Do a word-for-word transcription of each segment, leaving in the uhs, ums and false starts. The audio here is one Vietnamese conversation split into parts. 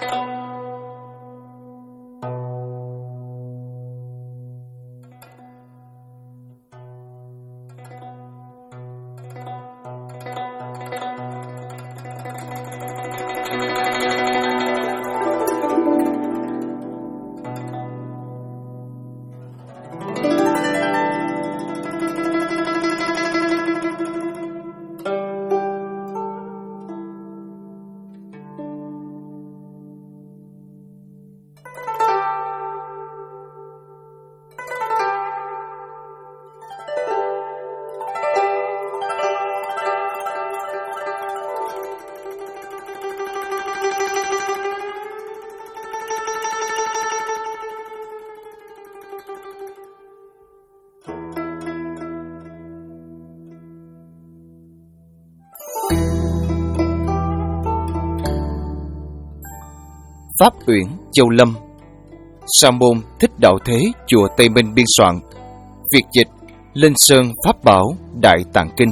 Pháp Uyển Châu Lâm, Sa môn Thích Đạo Thế, chùa Tây Minh biên soạn. Việt dịch Linh Sơn Pháp Bảo Đại Tạng Kinh.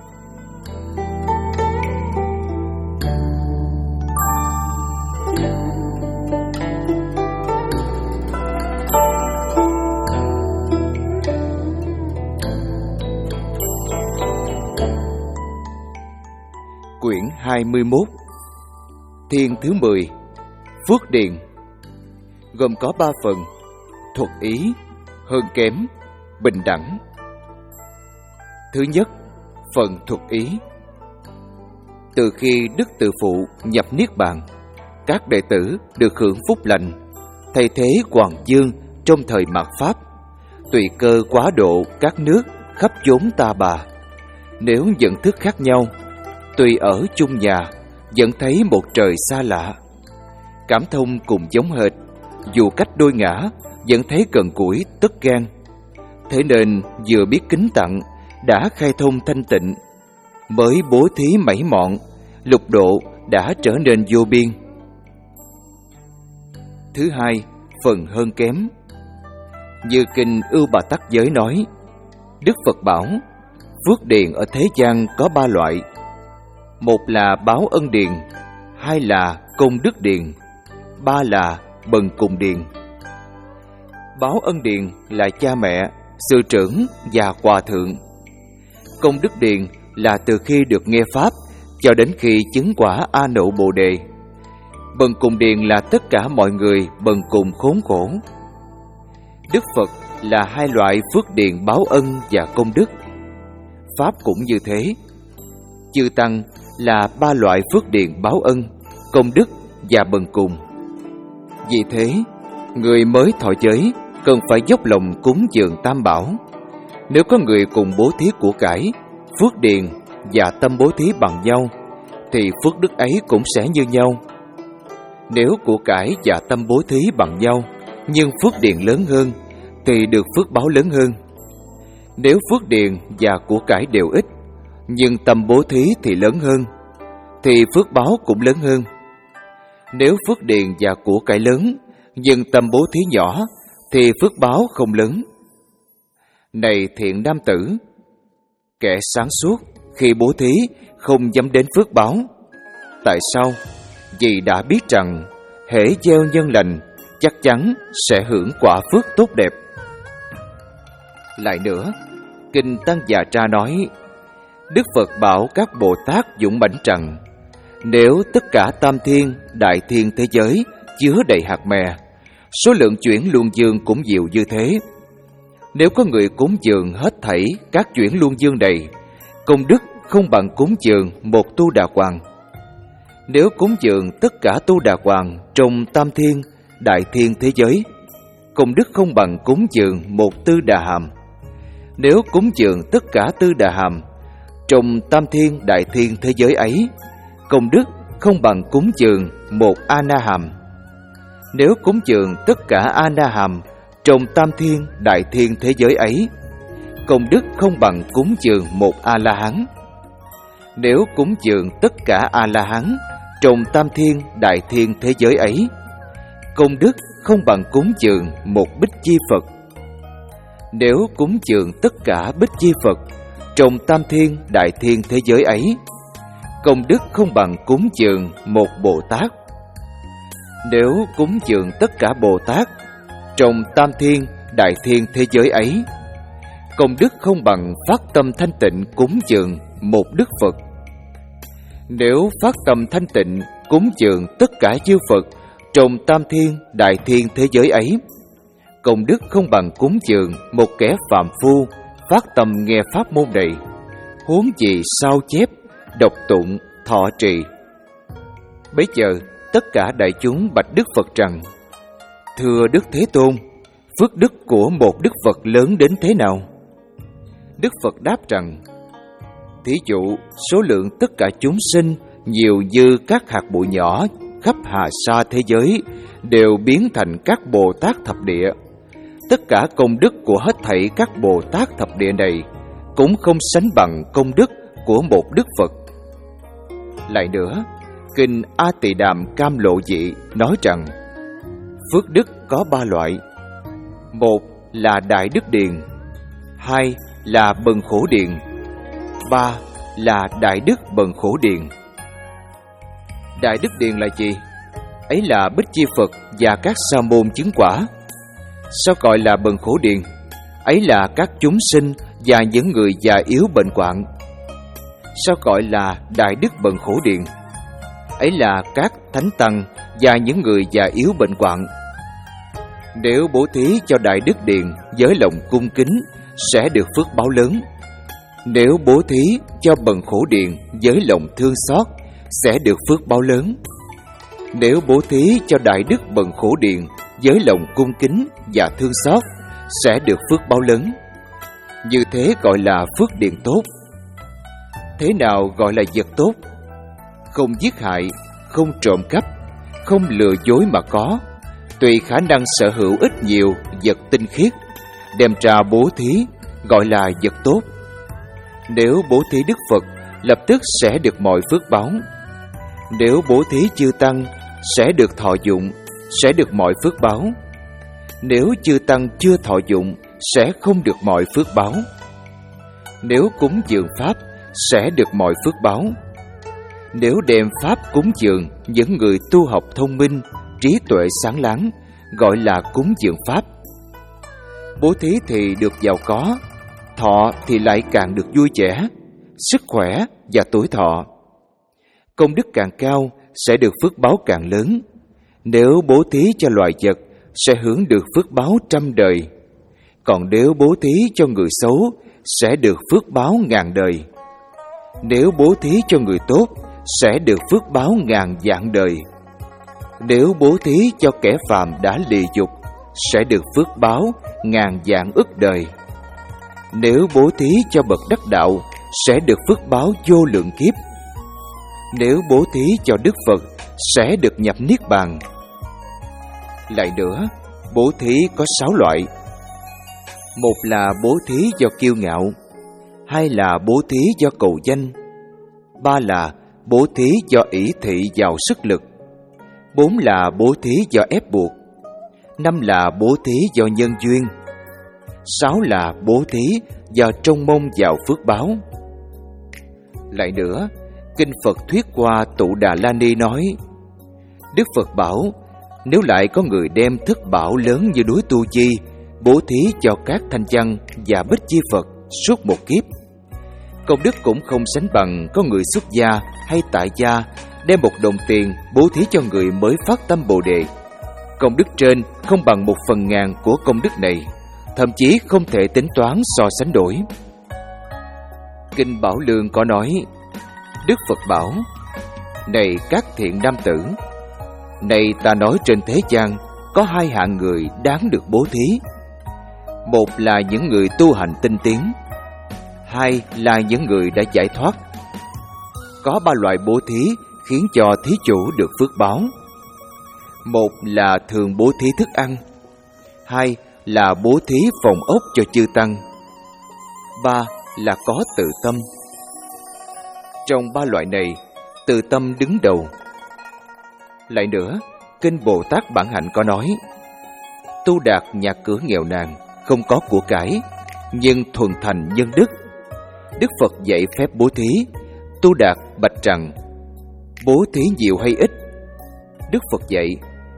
Quyển hai mươi mốt. Thiên thứ mười. Phước Điền. Gồm có ba phần: thuật ý, hơn kém, bình đẳng. Thứ nhất, phần thuật ý. Từ khi Đức Từ Phụ nhập Niết Bàn, các đệ tử được hưởng phúc lành, thay thế Hoàng Dương trong thời mạt Pháp, tùy cơ quá độ các nước khắp chốn ta bà. Nếu nhận thức khác nhau, tùy ở chung nhà, vẫn thấy một trời xa lạ. Cảm thông cùng giống hệt, dù cách đôi ngã, vẫn thấy gần gũi tất gan. Thế nên vừa biết kính tặng, đã khai thông thanh tịnh. Mới bố thí mảy mọn, lục độ đã trở nên vô biên. Thứ hai, phần hơn kém. Như kinh Ưu Bà Tắc Giới nói, Đức Phật bảo, phước điền ở thế gian có ba loại. Một là báo ân điền, hai là công đức điền, ba là bần cùng điền. Báo ân điền là cha mẹ, sư trưởng và hòa thượng. Công đức điền là từ khi được nghe Pháp cho đến khi chứng quả A Nậu Bồ Đề. Bần cùng điền là tất cả mọi người bần cùng khốn khổ. Đức Phật là hai loại phước điền báo ân và công đức. Pháp cũng như thế. Chư Tăng là ba loại phước điền báo ân, công đức và bần cùng. Vì thế, người mới thọ giới cần phải dốc lòng cúng dường Tam Bảo. Nếu có người cùng bố thí của cải, phước điền và tâm bố thí bằng nhau, thì phước đức ấy cũng sẽ như nhau. Nếu của cải và tâm bố thí bằng nhau, nhưng phước điền lớn hơn, thì được phước báo lớn hơn. Nếu phước điền và của cải đều ít, nhưng tâm bố thí thì lớn hơn, thì phước báo cũng lớn hơn. Nếu phước điền và của cải lớn, nhưng tâm bố thí nhỏ, thì phước báo không lớn. Này thiện nam tử, kẻ sáng suốt khi bố thí không dám đến phước báo. Tại sao? Vì đã biết rằng hễ gieo nhân lành, chắc chắn sẽ hưởng quả phước tốt đẹp. Lại nữa, kinh Tăng Già Tra nói, Đức Phật bảo các Bồ Tát dũng mãnh rằng, nếu tất cả tam thiên, đại thiên thế giới chứa đầy hạt mè, số lượng chuyển luân dương cũng nhiều như thế. Nếu có người cúng dường hết thảy các chuyển luân dương đầy, công đức không bằng cúng dường một tu đà hoàng. Nếu cúng dường tất cả tu đà hoàng trong tam thiên, đại thiên thế giới, công đức không bằng cúng dường một tư đà hàm. Nếu cúng dường tất cả tư đà hàm trong tam thiên, đại thiên thế giới ấy, công đức không bằng cúng dường một a na hàm. Nếu cúng dường tất cả a na hàm trong tam thiên, đại thiên thế giới ấy, công đức không bằng cúng dường một a la hán. Nếu cúng dường tất cả a la hán trong tam thiên, đại thiên thế giới ấy, công đức không bằng cúng dường một bích chi Phật. Nếu cúng dường tất cả bích chi Phật trong tam thiên, đại thiên thế giới ấy, công đức không bằng cúng dường một Bồ Tát. Nếu cúng dường tất cả Bồ Tát trong tam thiên, đại thiên thế giới ấy, công đức không bằng phát tâm thanh tịnh cúng dường một Đức Phật. Nếu phát tâm thanh tịnh cúng dường tất cả chư Phật trong tam thiên, đại thiên thế giới ấy, công đức không bằng cúng dường một kẻ phàm phu phát tâm nghe pháp môn này, huống gì sao chép, đọc tụng, thọ trì. Bấy giờ tất cả đại chúng bạch Đức Phật rằng: Thưa Đức Thế Tôn, phước đức của một Đức Phật lớn đến thế nào? Đức Phật đáp rằng: Thí dụ số lượng tất cả chúng sinh nhiều như các hạt bụi nhỏ khắp hà sa thế giới đều biến thành các Bồ Tát thập địa. Tất cả công đức của hết thảy các Bồ Tát thập địa này cũng không sánh bằng công đức của một Đức Phật. Lại nữa, Kinh A Tỳ Đàm Cam Lộ Dị nói rằng phước đức có ba loại. Một là Đại Đức Điền, hai là Bần Khổ Điền, ba là Đại Đức Bần Khổ Điền. Đại Đức Điền là gì? Ấy là Bích Chi Phật và các sa môn chứng quả. Sao gọi là Bần Khổ Điền? Ấy là các chúng sinh và những người già yếu bệnh hoạn. Sao gọi là Đại Đức Bần Khổ Điền? Ấy là các thánh tăng và những người già yếu bệnh hoạn. Nếu bố thí cho Đại Đức Điền với lòng cung kính sẽ được phước báo lớn. Nếu bố thí cho Bần Khổ Điền với lòng thương xót sẽ được phước báo lớn. Nếu bố thí cho Đại Đức Bần Khổ Điền với lòng cung kính và thương xót sẽ được phước báo lớn. Như thế gọi là phước điền tốt. Thế nào gọi là vật tốt? Không giết hại, không trộm cắp, không lừa dối mà có, tùy khả năng sở hữu ít nhiều vật tinh khiết, đem ra bố thí gọi là vật tốt. Nếu bố thí Đức Phật lập tức sẽ được mọi phước báo. Nếu bố thí chư tăng sẽ được thọ dụng, sẽ được mọi phước báo. Nếu chư tăng chưa thọ dụng sẽ không được mọi phước báo. Nếu cúng dường pháp sẽ được mọi phước báo. Nếu đem pháp cúng dường những người tu học thông minh, trí tuệ sáng láng, gọi là cúng dường pháp. Bố thí thì được giàu có, thọ thì lại càng được vui vẻ, sức khỏe và tuổi thọ. Công đức càng cao sẽ được phước báo càng lớn. Nếu bố thí cho loài vật sẽ hưởng được phước báo trăm đời. Còn nếu bố thí cho người xấu sẽ được phước báo ngàn đời. Nếu bố thí cho người tốt sẽ được phước báo ngàn vạn đời. Nếu bố thí cho kẻ phàm đã lì dục sẽ được phước báo ngàn vạn ức đời. Nếu bố thí cho bậc đắc đạo sẽ được phước báo vô lượng kiếp. Nếu bố thí cho Đức Phật sẽ được nhập niết bàn. Lại nữa, bố thí có sáu loại. Một là bố thí do kiêu ngạo, hai là bố thí do cầu danh, ba là bố thí do ỷ thị vào sức lực, bốn là bố thí do ép buộc, năm là bố thí do nhân duyên, sáu là bố thí do trông mong vào phước báo. Lại nữa, Kinh Phật Thuyết qua Tụ Đà La Ni nói: Đức Phật bảo, nếu lại có người đem thức bảo lớn như núi Tu Chi bố thí cho các thanh văn và Bích Chi Phật suốt một kiếp, công đức cũng không sánh bằng có người xuất gia hay tại gia đem một đồng tiền bố thí cho người mới phát tâm Bồ Đề. Công đức trên không bằng một phần ngàn của công đức này, thậm chí không thể tính toán so sánh đổi. Kinh Bảo Lương có nói: Đức Phật bảo, này các thiện nam tử, này ta nói trên thế gian có hai hạng người đáng được bố thí. Một là những người tu hành tinh tiến, hai là những người đã giải thoát. Có ba loại bố thí khiến cho thí chủ được phước báo. Một là thường bố thí thức ăn, hai là bố thí phòng ốc cho chư tăng, ba là có tự tâm. Trong ba loại này, tự tâm đứng đầu. Lại nữa, Kinh Bồ Tát Bản Hạnh có nói: tu đạt nhà cửa nghèo nàn, không có của cải, nhưng thuần thành nhân đức. Đức Phật dạy phép bố thí. Tu đạt bạch rằng: bố thí nhiều hay ít? Đức Phật dạy: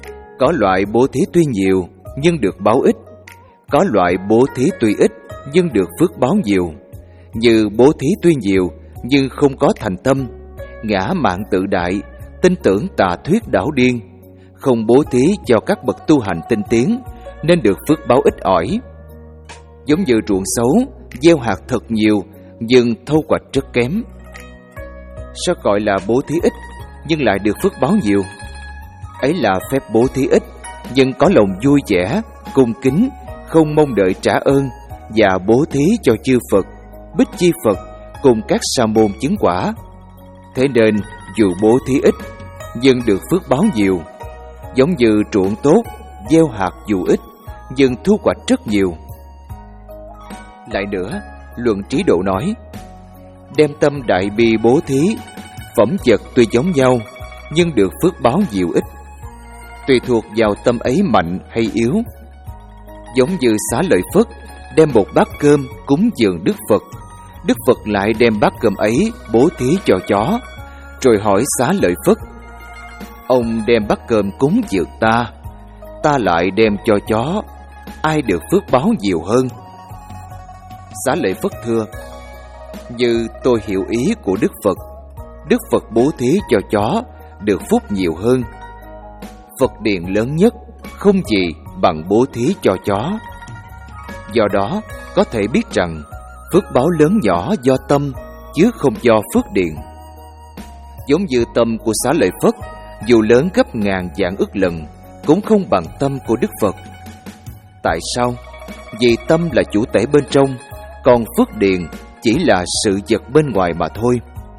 Có loại bố thí tuy nhiều nhưng được báo ít, có loại bố thí tuy ít nhưng được phước báo nhiều. Như bố thí tuy nhiều nhưng không có thành tâm, ngã mạn tự đại, tin tưởng tà thuyết đảo điên, không bố thí cho các bậc tu hành tinh tiến nên được phước báo ít ỏi. Giống như ruộng xấu, gieo hạt thật nhiều nhưng thu hoạch rất kém. Sao gọi là bố thí ít nhưng lại được phước báo nhiều? Ấy là phép bố thí ít nhưng có lòng vui vẻ, cung kính, không mong đợi trả ơn, và bố thí cho chư Phật, Bích Chi Phật cùng các sa môn chứng quả. Thế nên dù bố thí ít nhưng được phước báo nhiều. Giống như ruộng tốt, gieo hạt dù ít nhưng thu hoạch rất nhiều. Lại nữa, Luận Trí Độ nói, đem tâm đại bi bố thí, phẩm vật tuy giống nhau nhưng được phước báo nhiều ít, tùy thuộc vào tâm ấy mạnh hay yếu. Giống như Xá Lợi Phất đem một bát cơm cúng dường Đức Phật, Đức Phật lại đem bát cơm ấy bố thí cho chó, rồi hỏi Xá Lợi Phất, ông đem bát cơm cúng dường ta, ta lại đem cho chó, ai được phước báo nhiều hơn? Xá Lợi Phất thưa, như tôi hiểu ý của Đức Phật, Đức Phật bố thí cho chó được phúc nhiều hơn. Phật điện lớn nhất không gì bằng bố thí cho chó. Do đó có thể biết rằng phước báo lớn nhỏ do tâm chứ không do phước điện. Giống như tâm của Xá Lợi Phất dù lớn gấp ngàn vạn ức lần cũng không bằng tâm của Đức Phật. Tại sao? Vì tâm là chủ thể bên trong, còn phước điện chỉ là sự vật bên ngoài mà thôi.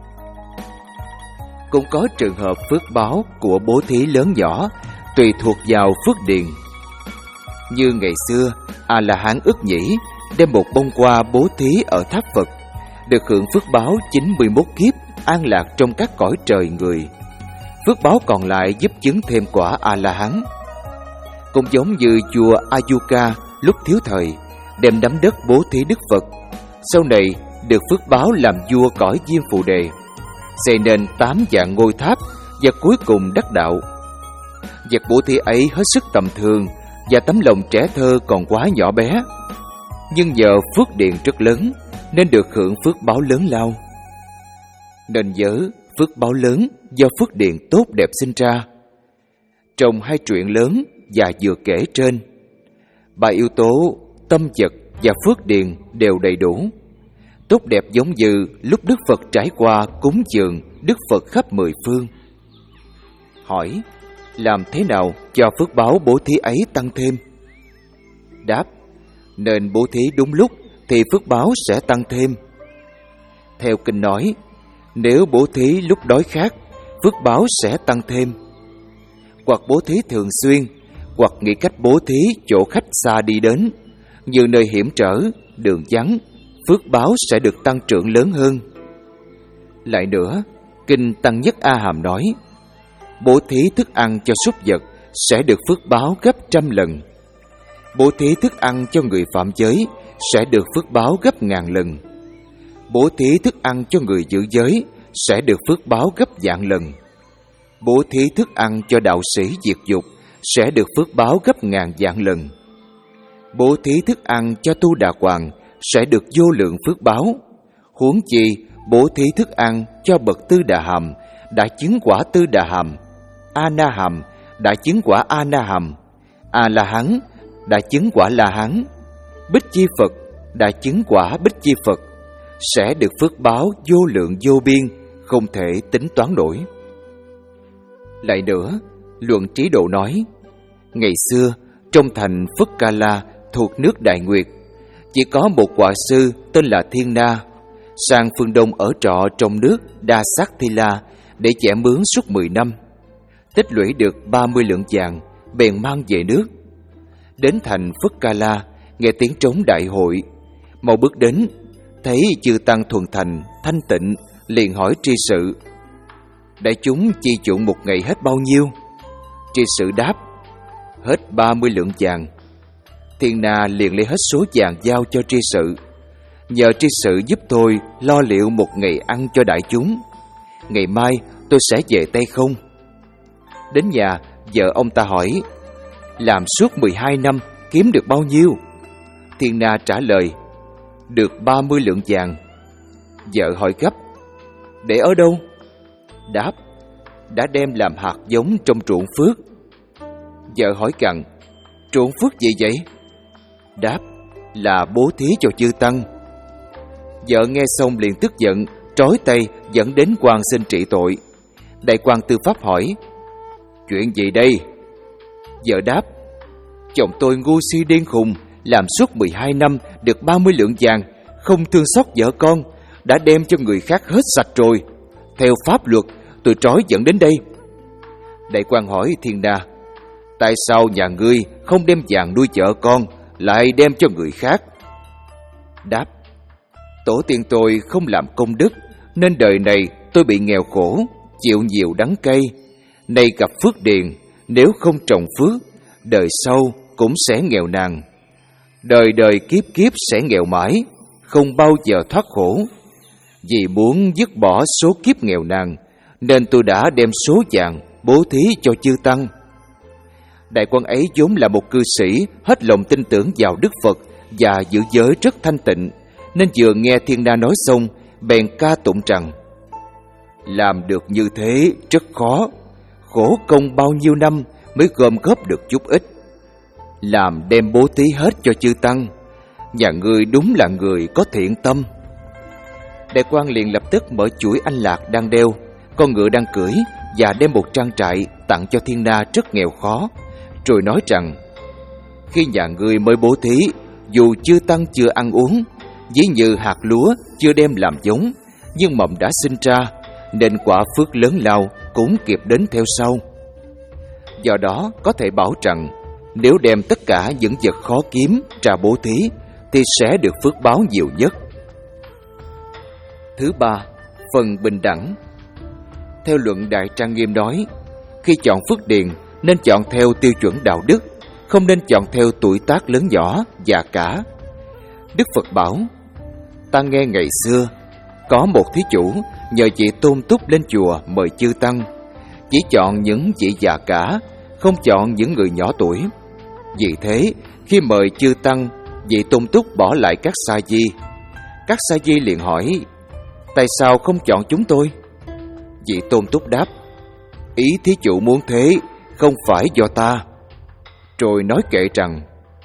Cũng có trường hợp phước báo của bố thí lớn nhỏ tùy thuộc vào phước điện. Như ngày xưa, A-la-hán Ức Nhĩ đem một bông hoa bố thí ở tháp Phật, được hưởng phước báo chín mươi mốt kiếp an lạc trong các cõi trời người. Phước báo còn lại giúp chứng thêm quả A-la-hán. Cũng giống như vua Ayuka lúc thiếu thời đem nắm đất bố thí Đức Phật, sau này được phước báo làm vua cõi Diêm Phù Đề, xây nên tám vạn ngôi tháp và cuối cùng đắc đạo. Vật bố thí ấy hết sức tầm thường và tấm lòng trẻ thơ còn quá nhỏ bé, nhưng nhờ phước điện rất lớn nên được hưởng phước báo lớn lao. Nên nhớ phước báo lớn do phước điện tốt đẹp sinh ra. Trong hai chuyện lớn và vừa kể trên, ba yếu tố tâm vật và phước điện đều đầy đủ, tốt đẹp giống như lúc Đức Phật trải qua cúng dường Đức Phật khắp mười phương. Hỏi, làm thế nào cho phước báo bố thí ấy tăng thêm? Đáp, nên bố thí đúng lúc thì phước báo sẽ tăng thêm. Theo kinh nói, nếu bố thí lúc đói khát, phước báo sẽ tăng thêm. Hoặc bố thí thường xuyên, hoặc nghĩ cách bố thí chỗ khách xa đi đến, như nơi hiểm trở, đường vắng, phước báo sẽ được tăng trưởng lớn hơn. Lại nữa, kinh Tăng Nhất A Hàm nói, bố thí thức ăn cho súc vật sẽ được phước báo gấp trăm lần. Bố thí thức ăn cho người phạm giới sẽ được phước báo gấp ngàn lần. Bố thí thức ăn cho người giữ giới sẽ được phước báo gấp vạn lần. Bố thí thức ăn cho đạo sĩ diệt dục sẽ được phước báo gấp ngàn vạn lần. Bố thí thức ăn cho tu đà hoàng sẽ được vô lượng phước báo. Huống chi bố thí thức ăn cho bậc tư đà hàm đã chứng quả tư đà hàm, a na hàm đã chứng quả a na hàm, a la hán đã chứng quả la hán, Bích Chi Phật đã chứng quả Bích Chi Phật, sẽ được phước báo vô lượng vô biên, không thể tính toán nổi. Lại nữa, Luận Trí Độ nói, ngày xưa trong thành Phất Ca La thuộc nước Đại Nguyệt, chỉ có một họa sư tên là Thiên Na sang phương Đông ở trọ trong nước Đa Sát Thi La để chẻ mướn suốt mười năm, tích lũy được ba mươi lượng vàng, bèn mang về nước. Đến thành Phất Ca La, nghe tiếng trống đại hội, mau bước đến, thấy chư tăng thuần thành thanh tịnh, liền hỏi tri sự, đại chúng chi chuộng một ngày hết bao nhiêu? Tri sự đáp, hết ba mươi lượng vàng. Thiên Na liền lấy hết số vàng giao cho tri sự, nhờ tri sự giúp tôi lo liệu một ngày ăn cho đại chúng. Ngày mai tôi sẽ về tay không. Đến nhà, vợ ông ta hỏi, làm suốt mười hai năm kiếm được bao nhiêu? Thiên Na trả lời, được ba mươi lượng vàng. Vợ hỏi gấp, để ở đâu? Đáp, đã đem làm hạt giống trong ruộng phước. Vợ hỏi cặn, ruộng phước gì vậy? Đáp, là bố thí cho chư tăng. Vợ nghe xong liền tức giận, trói tay dẫn đến quan xin trị tội. Đại quan tư pháp hỏi, chuyện gì đây? Vợ đáp, chồng tôi ngu si điên khùng, làm suốt mười hai năm được ba mươi lượng vàng, không thương xót vợ con, đã đem cho người khác hết sạch rồi. Theo pháp luật, tôi trói dẫn đến đây. Đại quan hỏi Thiên Na, tại sao nhà ngươi không đem vàng nuôi vợ con, lại đem cho người khác? Đáp, tổ tiên tôi không làm công đức, nên đời này tôi bị nghèo khổ, chịu nhiều đắng cay. Nay gặp phước điền, nếu không trồng phước, đời sau cũng sẽ nghèo nàn. Đời đời kiếp kiếp sẽ nghèo mãi, không bao giờ thoát khổ. Vì muốn dứt bỏ số kiếp nghèo nàn, nên tôi đã đem số vàng bố thí cho chư tăng. Đại quan ấy vốn là một cư sĩ hết lòng tin tưởng vào Đức Phật và giữ giới rất thanh tịnh, nên vừa nghe Thiên Na nói xong, bèn ca tụng rằng, làm được như thế rất khó, khổ công bao nhiêu năm mới gom góp được chút ít. Làm đem bố thí hết cho chư tăng, nhà ngươi đúng là người có thiện tâm. Đại quan liền lập tức mở chuỗi anh lạc đang đeo, con ngựa đang cưỡi, và đem một trang trại tặng cho Thiên Na rất nghèo khó, rồi nói rằng, khi nhà ngươi mới bố thí, dù chư tăng chưa ăn uống, ví như hạt lúa chưa đem làm giống, nhưng mầm đã sinh ra, nên quả phước lớn lao cũng kịp đến theo sau. Do đó có thể bảo rằng, nếu đem tất cả những vật khó kiếm ra bố thí, thì sẽ được phước báo nhiều nhất. Thứ ba, phần bình đẳng. Theo luận Đại Trang Nghiêm nói, khi chọn phước điền nên chọn theo tiêu chuẩn đạo đức, không nên chọn theo tuổi tác lớn nhỏ, già cả. Đức Phật bảo, ta nghe ngày xưa có một thí chủ nhờ vị Tôn Túc lên chùa mời chư tăng, chỉ chọn những vị già cả, không chọn những người nhỏ tuổi. Vì thế, khi mời chư tăng, vị Tôn Túc bỏ lại các sa di. Các sa di liền hỏi, tại sao không chọn chúng tôi? Vị Tôn Túc đáp, ý thí chủ muốn thế, không phải do ta. Rồi nói kệ rằng,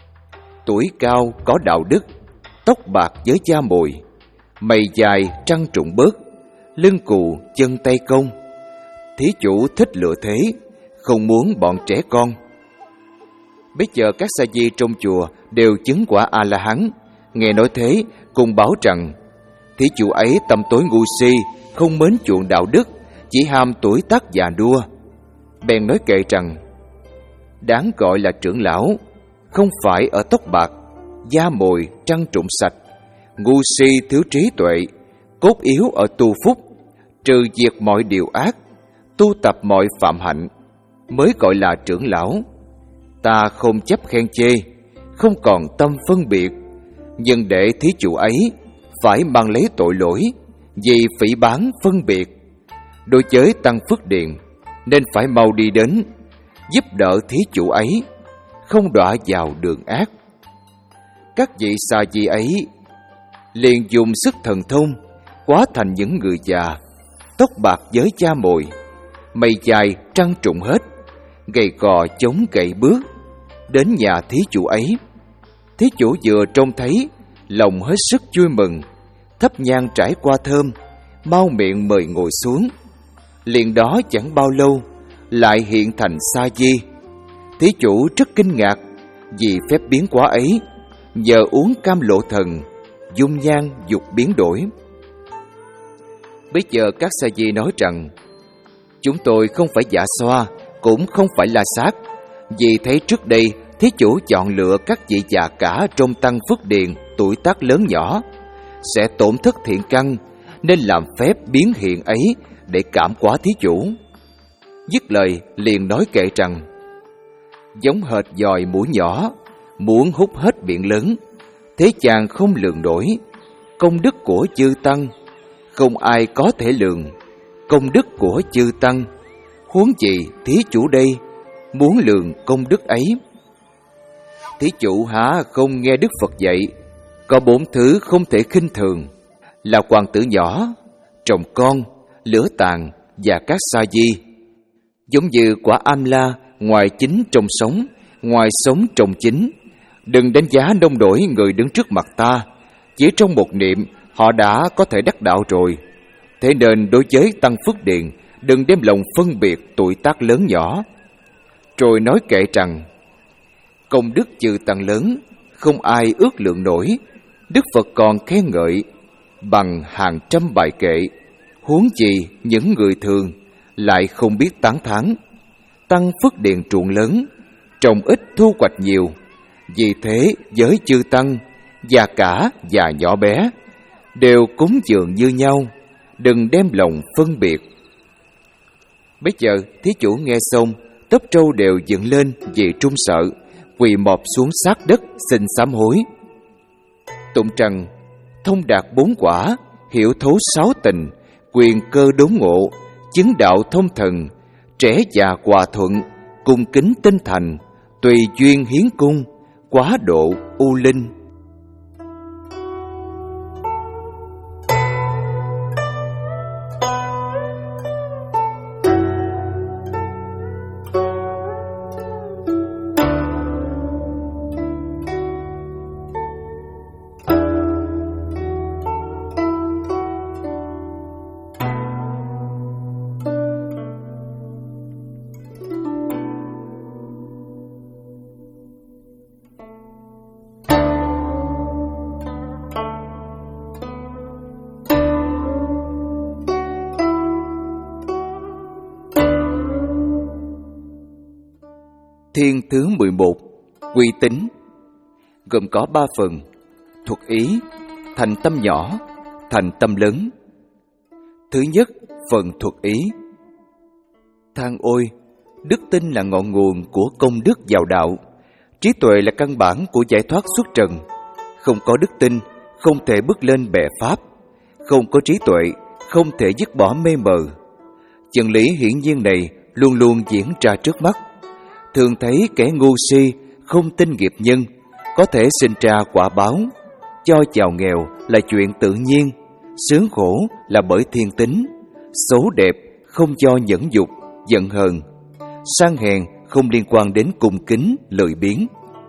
tuổi cao có đạo đức, tóc bạc với da mồi, mày dài trăng trụng bớt, lưng cù chân tay công. Thí chủ thích lựa thế, không muốn bọn trẻ con. Bây giờ các sa di trong chùa đều chứng quả A-la-hán, nghe nói thế cùng bảo rằng, thí chủ ấy tâm tối ngu si, không mến chuộng đạo đức, chỉ ham tuổi tác già đua. Bèn nói kệ rằng, đáng gọi là trưởng lão, không phải ở tóc bạc, da mồi trăng trụng sạch, ngu si thiếu trí tuệ, cốt yếu ở tu phúc, trừ diệt mọi điều ác, tu tập mọi phạm hạnh, mới gọi là trưởng lão. Ta không chấp khen chê, không còn tâm phân biệt, nhưng để thí chủ ấy phải mang lấy tội lỗi vì phỉ báng phân biệt. Đối với tăng phước điền nên phải mau đi đến, giúp đỡ thí chủ ấy, không đọa vào đường ác. Các vị sa di ấy liền dùng sức thần thông hóa thành những người già, tóc bạc với da mồi, mày dài trăng trụng hết, gầy gò chống gậy bước, đến nhà thí chủ ấy. Thí chủ vừa trông thấy, lòng hết sức vui mừng, thắp nhang trải qua thơm, mau miệng mời ngồi xuống. Liền đó chẳng bao lâu, lại hiện thành sa di. Thí chủ rất kinh ngạc vì phép biến hóa ấy, nhờ uống cam lộ thần, dung nhan dục biến đổi. Bây giờ các sa di nói rằng, chúng tôi không phải dạ xoa, cũng không phải la sát, vì thấy trước đây thí chủ chọn lựa các vị già cả trong tăng phước điền tuổi tác lớn nhỏ, sẽ tổn thất thiện căn, nên làm phép biến hiện ấy để cảm hóa thí chủ. Dứt lời liền nói kệ rằng, giống hệt dòi mũi nhỏ, muốn hút hết biển lớn, thế chàng không lường nổi. Công đức của chư tăng, không ai có thể lường. Công đức của chư tăng, huống gì thí chủ đây, muốn lường công đức ấy. Thí chủ há không nghe Đức Phật dạy, có bốn thứ không thể khinh thường, là hoàng tử nhỏ, trồng con, lửa tàn và các sa di. Giống như quả am la, ngoài chín trồng sống, ngoài sống trồng chín. Đừng đánh giá nông đổi người đứng trước mặt ta, chỉ trong một niệm họ đã có thể đắc đạo rồi. Thế nên đối với tăng Phước Điền, đừng đem lòng phân biệt tuổi tác lớn nhỏ. Rồi nói kệ rằng, công đức trừ tăng lớn, không ai ước lượng nổi. Đức Phật còn khen ngợi bằng hàng trăm bài kệ, huống chi những người thường lại không biết tán thán. Tăng Phước Điền ruộng lớn, trồng ít thu hoạch nhiều. Vì thế với chư tăng, già cả và nhỏ bé, đều cúng dường như nhau, đừng đem lòng phân biệt. Bây giờ thí chủ nghe xong, tóc trâu đều dựng lên vì trung sợ, quỳ mọp xuống sát đất xin sám hối. Tụng trần, thông đạt bốn quả, hiểu thấu sáu tình, quyền cơ đốn ngộ, chứng đạo thông thần, trẻ già hòa thuận, cung kính tinh thành, tùy duyên hiến cung, quá độ u linh. Thiên thứ mười một, quy tính, gồm có ba phần: thuật ý, thành tâm nhỏ, thành tâm lớn. Thứ nhất, phần thuật ý. Than ôi, đức tin là ngọn nguồn của công đức vào đạo. Trí tuệ là căn bản của giải thoát xuất trần. Không có đức tin, không thể bước lên bệ pháp. Không có trí tuệ, không thể dứt bỏ mê mờ. Chân lý hiển nhiên này luôn luôn diễn ra trước mắt. Thường thấy kẻ ngu si, không tin nghiệp nhân, có thể sinh ra quả báo. Cho giàu nghèo là chuyện tự nhiên, sướng khổ là bởi thiên tính. Xấu đẹp không do nhẫn dục, giận hờn. Sang hèn không liên quan đến cung kính, lười biếng.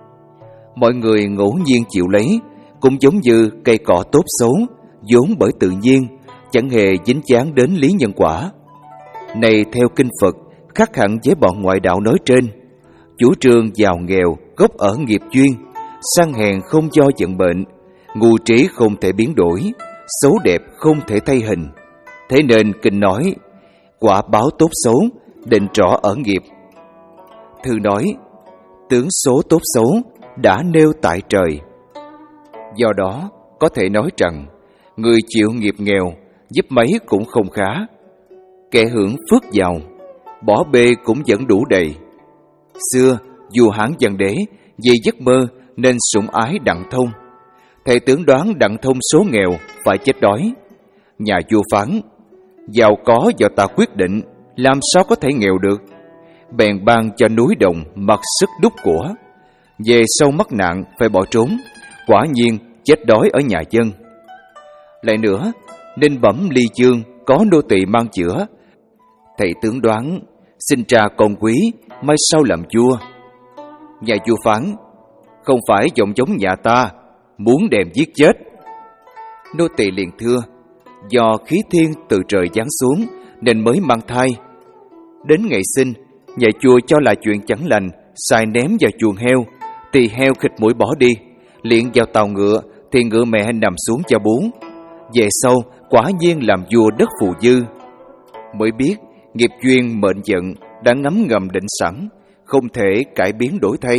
Mọi người ngẫu nhiên chịu lấy, cũng giống như cây cỏ tốt xấu, vốn bởi tự nhiên, chẳng hề dính dáng đến lý nhân quả. Này theo kinh Phật, khác hẳn với bọn ngoại đạo nói trên. Chủ trương giàu nghèo gốc ở nghiệp duyên, sang hèn không do vận bệnh, ngu trí không thể biến đổi, xấu đẹp không thể thay hình. Thế nên kinh nói, quả báo tốt xấu định rõ ở nghiệp. Thư nói, tướng số tốt xấu đã nêu tại trời. Do đó, có thể nói rằng, người chịu nghiệp nghèo, giúp mấy cũng không khá. Kẻ hưởng phước giàu, bỏ bê cũng vẫn đủ đầy. Xưa, vua Hán Văn Đế vì giấc mơ nên sủng ái Đặng Thông. Thầy tướng đoán Đặng Thông số nghèo phải chết đói. Nhà vua phán, giàu có do ta quyết định, làm sao có thể nghèo được. Bèn ban cho núi đồng mặc sức đúc của. Về sau mắc nạn phải bỏ trốn, quả nhiên chết đói ở nhà dân. Lại nữa, Ninh Bẩm Ly Dương có nô tỳ mang chữa. Thầy tướng đoán sinh ra con quý, mai sau làm vua. Nhà vua phán, không phải dòng giống nhà ta, muốn đem giết chết. Nô tỳ liền thưa, do khí thiên từ trời giáng xuống nên mới mang thai. Đến ngày sinh, nhà chùa cho là chuyện chẳng lành, xài ném vào chuồng heo, thì heo khịt mũi bỏ đi, liền vào tàu ngựa, thì ngựa mẹ nằm xuống cho bú. Về sau, quả nhiên làm vua đất Phù Dư. Mới biết, nghiệp duyên mệnh vận đã ngấm ngầm định sẵn, không thể cải biến đổi thay.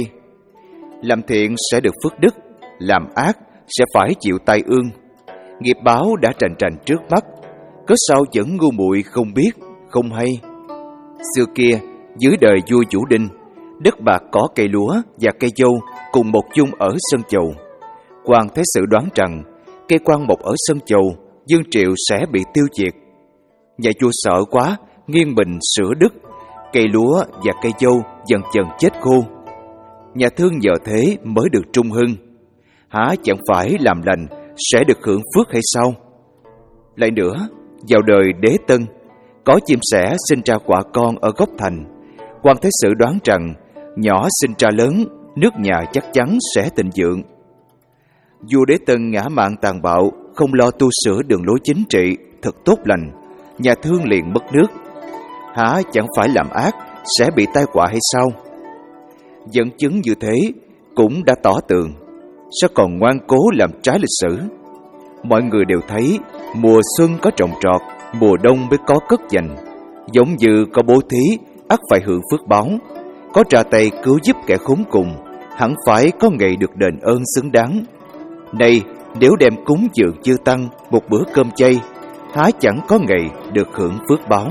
Làm thiện sẽ được phước đức, làm ác sẽ phải chịu tai ương. Nghiệp báo đã trành trành trước mắt, cớ sao vẫn ngu muội không biết, không hay. Xưa kia, dưới đời vua Vũ Đinh, đất bạc có cây lúa và cây dâu cùng một chung ở sân chầu. Quan Thái Sử đoán rằng cây quan mọc ở sân chầu, Dương Triệu sẽ bị tiêu diệt. Nhà vua sợ quá, nghiêng mình sửa đức, cây lúa và cây dâu dần dần chết khô. nhà thương nhờ thế mới được trung hưng. Há chẳng phải làm lành sẽ được hưởng phước hay sao? Lại nữa, vào đời Đế Tân, có chim sẻ sinh ra quả con ở góc thành. Quan Thái Sử đoán rằng nhỏ sinh ra lớn, nước nhà chắc chắn sẽ thịnh vượng. Vua Đế Tân ngã mạn tàn bạo, không lo tu sửa đường lối chính trị thật tốt lành, nhà thương liền mất nước. Hả chẳng phải làm ác sẽ bị tai họa hay sao? Dẫn chứng như thế cũng đã tỏ tường, sao còn ngoan cố làm trái lịch sử? Mọi người đều thấy mùa xuân có trồng trọt, mùa đông mới có cất dành. Giống như có bố thí, ắt phải hưởng phước báo. Có ra tay cứu giúp kẻ khốn cùng, hẳn phải có ngày được đền ơn xứng đáng. Này, nếu đem cúng dường chư tăng một bữa cơm chay, há chẳng có ngày được hưởng phước báo.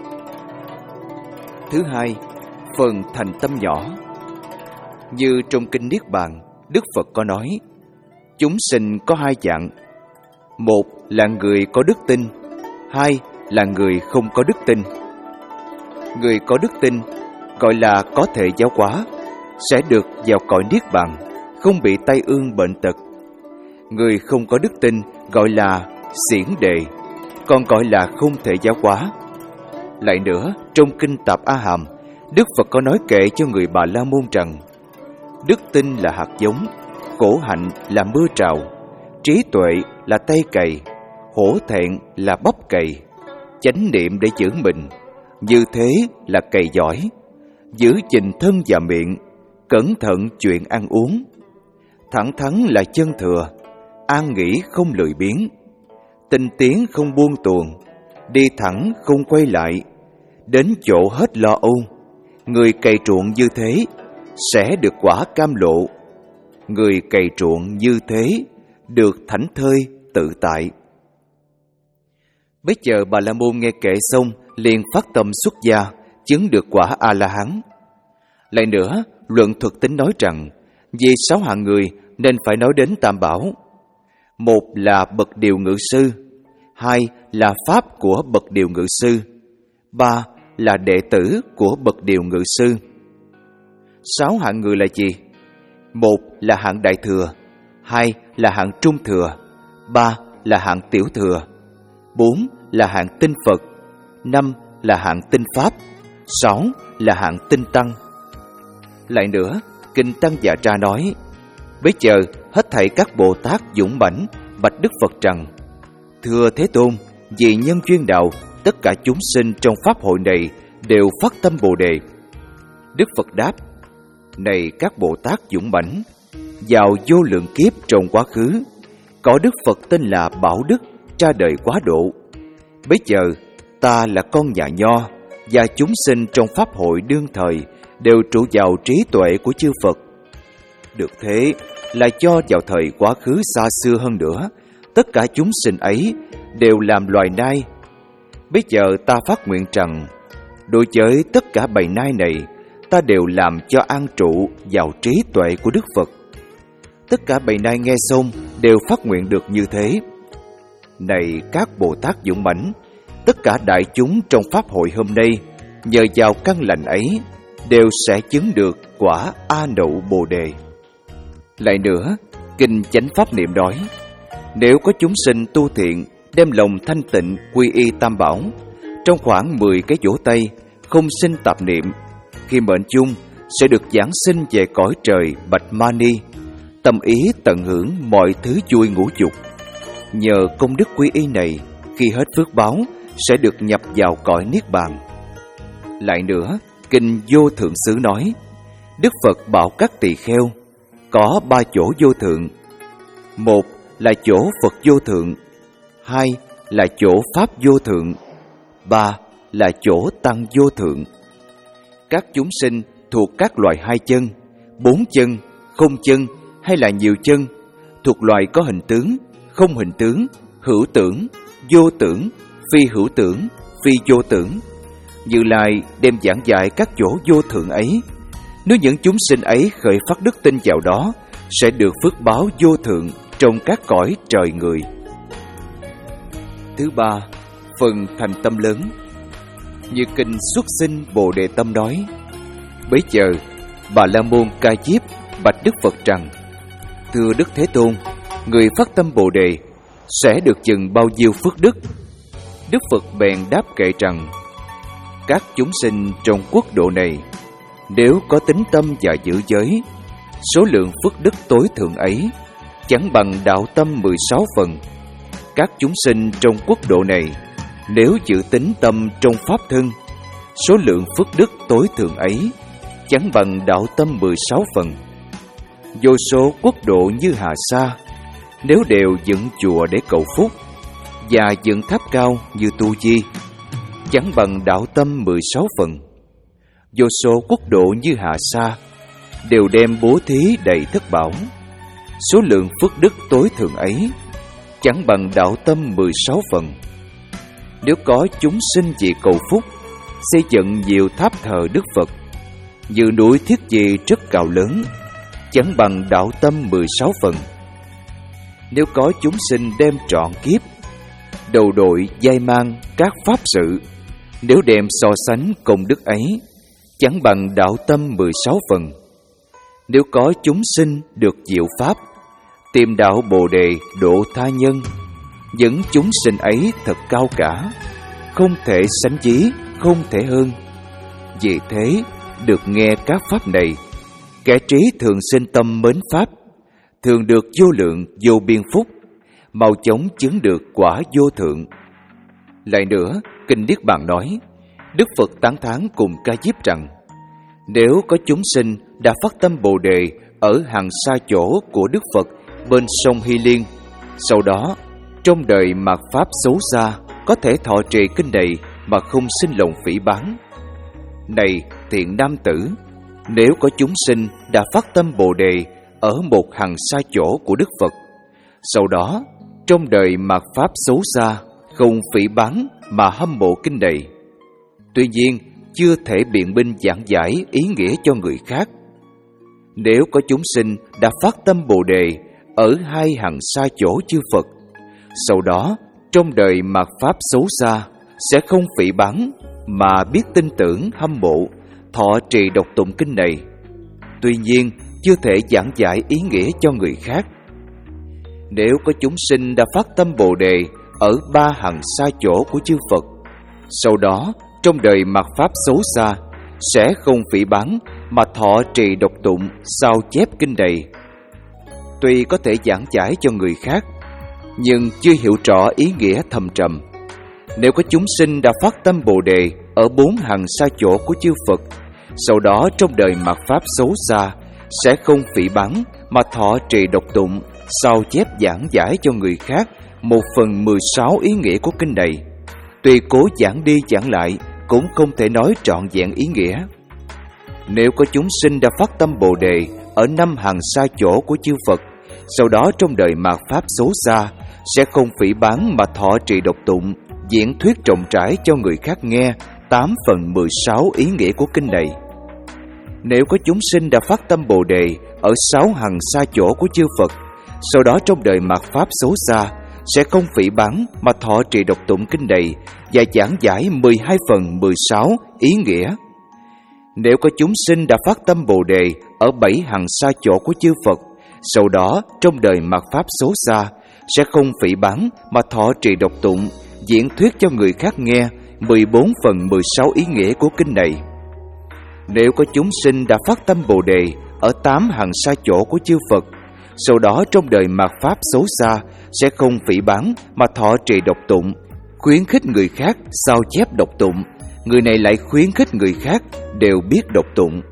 Thứ hai, phần thành tâm nhỏ. Như trong kinh Niết Bàn, Đức Phật có nói, chúng sinh có hai dạng. Một là người có đức tin, hai là người không có đức tin. Người có đức tin gọi là có thể giáo hóa, sẽ được vào cõi Niết Bàn, không bị tai ương bệnh tật. Người không có đức tin gọi là xiển đệ, còn gọi là không thể giáo hóa. Lại nữa, trong kinh Tạp A Hàm, Đức Phật có nói kệ cho người Bà La Môn rằng, đức tin là hạt giống, khổ hạnh là mưa trào, trí tuệ là tay cày, hổ thẹn là bắp cày, chánh niệm để giữ mình, như thế là cày giỏi, giữ gìn thân và miệng, cẩn thận chuyện ăn uống, thẳng thắn là chân thừa, an nghỉ không lười biếng, tinh tiến không buông tuồng, đi thẳng không quay lại, đến chỗ hết lo âu. Người cày ruộng như thế sẽ được quả cam lộ, người cày ruộng như thế được thảnh thơi tự tại. Bấy giờ Bà La Môn nghe kệ xong liền phát tâm xuất gia, chứng được quả A-la-hán. Lại nữa, luận thuật tính nói rằng vì sáu hạng người nên phải nói đến tam bảo. Một là bậc điều ngự sư, hai là pháp của bậc điều ngự sư, ba là đệ tử của bậc điều ngự sư. Sáu hạng người là gì? Một là hạng đại thừa, hai là hạng trung thừa, ba là hạng tiểu thừa, bốn là hạng tinh Phật, năm là hạng tinh Pháp, sáu là hạng tinh Tăng. Lại nữa, kinh Tăng Dạ Tra nói, bấy giờ hết thảy các Bồ Tát dũng mãnh bạch Đức Phật rằng, thưa Thế Tôn, vì nhân duyên đạo, tất cả chúng sinh trong pháp hội này đều phát tâm Bồ Đề. Đức Phật đáp, này các Bồ Tát dũng mãnh, vào vô lượng kiếp trong quá khứ, có Đức Phật tên là Bảo Đức ra đời quá độ. Bấy giờ ta là con nhà Nho, và chúng sinh trong pháp hội đương thời đều trụ vào trí tuệ của chư Phật. Được thế là cho vào thời quá khứ xa xưa hơn nữa, tất cả chúng sinh ấy đều làm loài nai. Bây giờ ta phát nguyện rằng, đối với tất cả bầy nai này, ta đều làm cho an trụ vào trí tuệ của Đức Phật. Tất cả bầy nai nghe xong đều phát nguyện được như thế. Này các Bồ Tát dũng mãnh, tất cả đại chúng trong pháp hội hôm nay, nhờ vào căn lành ấy, đều sẽ chứng được quả A Nậu Bồ Đề. Lại nữa, kinh Chánh Pháp Niệm nói, nếu có chúng sinh tu thiện, đem lòng thanh tịnh quy y tam bảo, trong khoảng mười cái vỗ tay, không sinh tạp niệm, khi mệnh chung sẽ được giáng sinh về cõi trời Bạch Mani, tâm ý tận hưởng mọi thứ vui ngũ dục. Nhờ công đức quy y này, khi hết phước báo sẽ được nhập vào cõi Niết Bàn. Lại nữa, kinh Vô Thượng Xứ nói, Đức Phật bảo các tỳ kheo, có ba chỗ vô thượng. Một là chỗ Phật vô thượng, hai là chỗ Pháp vô thượng, ba là chỗ Tăng vô thượng. Các chúng sinh thuộc các loài hai chân, bốn chân, không chân hay là nhiều chân, thuộc loài có hình tướng, không hình tướng, hữu tưởng, vô tưởng, phi hữu tưởng, phi vô tưởng. Như Lai đem giảng dạy các chỗ vô thượng ấy. Nếu những chúng sinh ấy khởi phát đức tin vào đó, sẽ được phước báo vô thượng trong các cõi trời người. Thứ ba, phần thành tâm lớn. Như kinh Xuất Sinh Bồ Đề Tâm nói, bấy giờ Bà La Môn Ca Diếp bạch Đức Phật rằng: Thưa Đức Thế Tôn, người phát tâm Bồ Đề sẽ được chừng bao nhiêu phước đức? Đức Phật bèn đáp kệ rằng: Các chúng sinh trong quốc độ này, nếu có tín tâm và giữ giới, số lượng phước đức tối thượng ấy chẳng bằng đạo tâm mười sáu phần. Các chúng sinh trong quốc độ này, nếu giữ tín tâm trong pháp thân, số lượng phước đức tối thượng ấy chẳng bằng đạo tâm mười sáu phần. Vô số quốc độ như Hà Sa, nếu đều dựng chùa để cầu phúc và dựng tháp cao như Tu Di, chẳng bằng đạo tâm mười sáu phần. Vô số quốc độ như Hà Sa đều đem bố thí đầy thất bảo, số lượng phước đức tối thượng ấy chẳng bằng đạo tâm mười sáu phần. Nếu có chúng sinh vì cầu phúc xây dựng nhiều tháp thờ Đức Phật như núi Thiết Di rất cao lớn, chẳng bằng đạo tâm mười sáu phần. Nếu có chúng sinh đem trọn kiếp đầu đội dây mang các pháp sự, nếu đem so sánh công đức ấy chẳng bằng đạo tâm mười sáu phần. Nếu có chúng sinh được diệu pháp tìm đạo Bồ Đề độ tha nhân, những chúng sinh ấy thật cao cả, không thể sánh ví, không thể hơn. Vì thế, được nghe các pháp này, kẻ trí thường sinh tâm mến pháp, thường được vô lượng vô biên phúc, mau chóng chứng được quả vô thượng. Lại nữa, Kinh Niết Bàn nói, Đức Phật tán thán cùng Ca Diếp rằng: Nếu có chúng sinh đã phát tâm Bồ Đề ở hàng xa chỗ của Đức Phật bên sông Hy Liên, sau đó trong đời mạt pháp xấu xa có thể thọ trì kinh này mà không sinh lòng phỉ báng. Này thiện nam tử, nếu có chúng sinh đã phát tâm Bồ Đề ở một hàng xa chỗ của Đức Phật, sau đó trong đời mạt pháp xấu xa không phỉ báng mà hâm mộ kinh này, tuy nhiên chưa thể biện minh giảng giải ý nghĩa cho người khác. Nếu có chúng sinh đã phát tâm Bồ Đề ở hai hàng xa chỗ chư Phật, sau đó trong đời mạt pháp xấu xa sẽ không phỉ báng mà biết tin tưởng hâm mộ thọ trì đọc tụng kinh này, tuy nhiên chưa thể giảng giải ý nghĩa cho người khác. Nếu có chúng sinh đã phát tâm Bồ Đề ở ba hàng xa chỗ của chư Phật, sau đó trong đời mạt pháp xấu xa sẽ không phỉ báng mà thọ trì đọc tụng sao chép kinh này, tuy có thể giảng giải cho người khác nhưng chưa hiểu rõ ý nghĩa thâm trầm. Nếu có chúng sinh đã phát tâm Bồ Đề ở bốn hàng xa chỗ của chư Phật, sau đó trong đời mạt pháp xấu xa sẽ không phỉ báng mà thọ trì đọc tụng sao chép giảng giải cho người khác một phần mười sáu ý nghĩa của kinh này, tuy cố giảng đi giảng lại cũng không thể nói trọn vẹn ý nghĩa. Nếu có chúng sinh đã phát tâm Bồ Đề ở năm hàng xa chỗ của chư Phật, sau đó trong đời mạt pháp xấu xa sẽ không phỉ báng mà thọ trì đọc tụng diễn thuyết rộng rãi cho người khác nghe tám phần mười sáu ý nghĩa của kinh này. Nếu có chúng sinh đã phát tâm Bồ Đề ở sáu hàng xa chỗ của chư Phật, sau đó trong đời mạt pháp xấu xa sẽ không phỉ báng mà thọ trì đọc tụng kinh này và giảng giải mười hai phần mười sáu ý nghĩa. Nếu có chúng sinh đã phát tâm Bồ Đề ở bảy hàng xa chỗ của chư Phật, sau đó trong đời mạt pháp xấu xa sẽ không phỉ báng mà thọ trì đọc tụng diễn thuyết cho người khác nghe mười bốn phần mười sáu ý nghĩa của kinh này. Nếu có chúng sinh đã phát tâm Bồ Đề ở tám hàng xa chỗ của chư Phật, sau đó trong đời mạt pháp xấu xa sẽ không phỉ báng mà thọ trì đọc tụng khuyến khích người khác sao chép đọc tụng, người này lại khuyến khích người khác đều biết đọc tụng.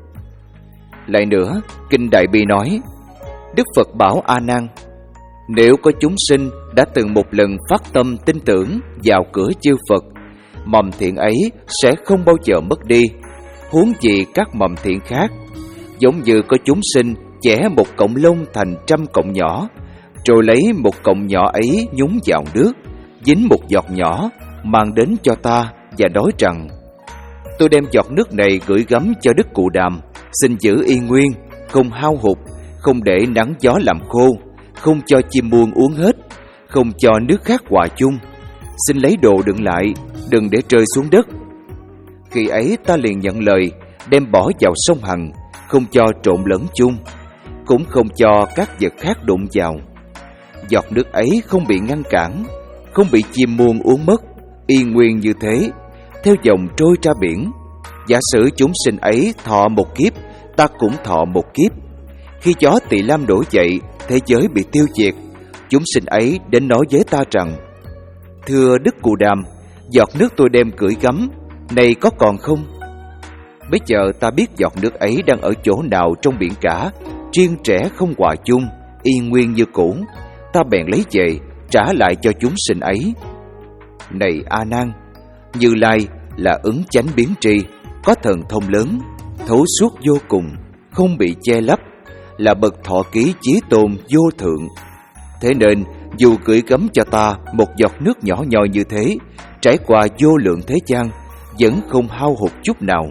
Lại nữa, Kinh Đại Bi nói, Đức Phật bảo A Nan: Nếu có chúng sinh đã từng một lần phát tâm tin tưởng vào cửa chư Phật, mầm thiện ấy sẽ không bao giờ mất đi, huống gì các mầm thiện khác. Giống như có chúng sinh chẻ một cọng lông thành trăm cọng nhỏ, rồi lấy một cọng nhỏ ấy nhúng vào nước, dính một giọt nhỏ, mang đến cho ta và nói rằng: Tôi đem giọt nước này gửi gắm cho Đức Cụ Đàm, xin giữ y nguyên, không hao hụt, không để nắng gió làm khô, không cho chim muông uống hết, không cho nước khác hòa chung. Xin lấy đồ đựng lại, đừng để rơi xuống đất. Khi ấy ta liền nhận lời, đem bỏ vào sông Hằng, không cho trộn lẫn chung, cũng không cho các vật khác đụng vào. Giọt nước ấy không bị ngăn cản, không bị chim muôn uống mất, yên nguyên như thế, theo dòng trôi ra biển. Giả sử chúng sinh ấy thọ một kiếp, ta cũng thọ một kiếp. Khi gió Tỳ Lam nổi dậy, thế giới bị tiêu diệt, chúng sinh ấy đến nói với ta rằng: thưa Đức Cù Đàm, giọt nước tôi đem gửi gắm, này có còn không? Bây giờ ta biết giọt nước ấy đang ở chỗ nào trong biển cả, riêng trẻ không hòa chung, yên nguyên như cũ. Ta bèn lấy về, trả lại cho chúng sinh ấy. Này A Nan, Như Lai là ứng chánh biến tri, có thần thông lớn, thấu suốt vô cùng, không bị che lấp, là bậc thọ ký chí tôn vô thượng. Thế nên dù gửi gắm cho ta một giọt nước nhỏ nhoi như thế, trải qua vô lượng thế gian, vẫn không hao hụt chút nào.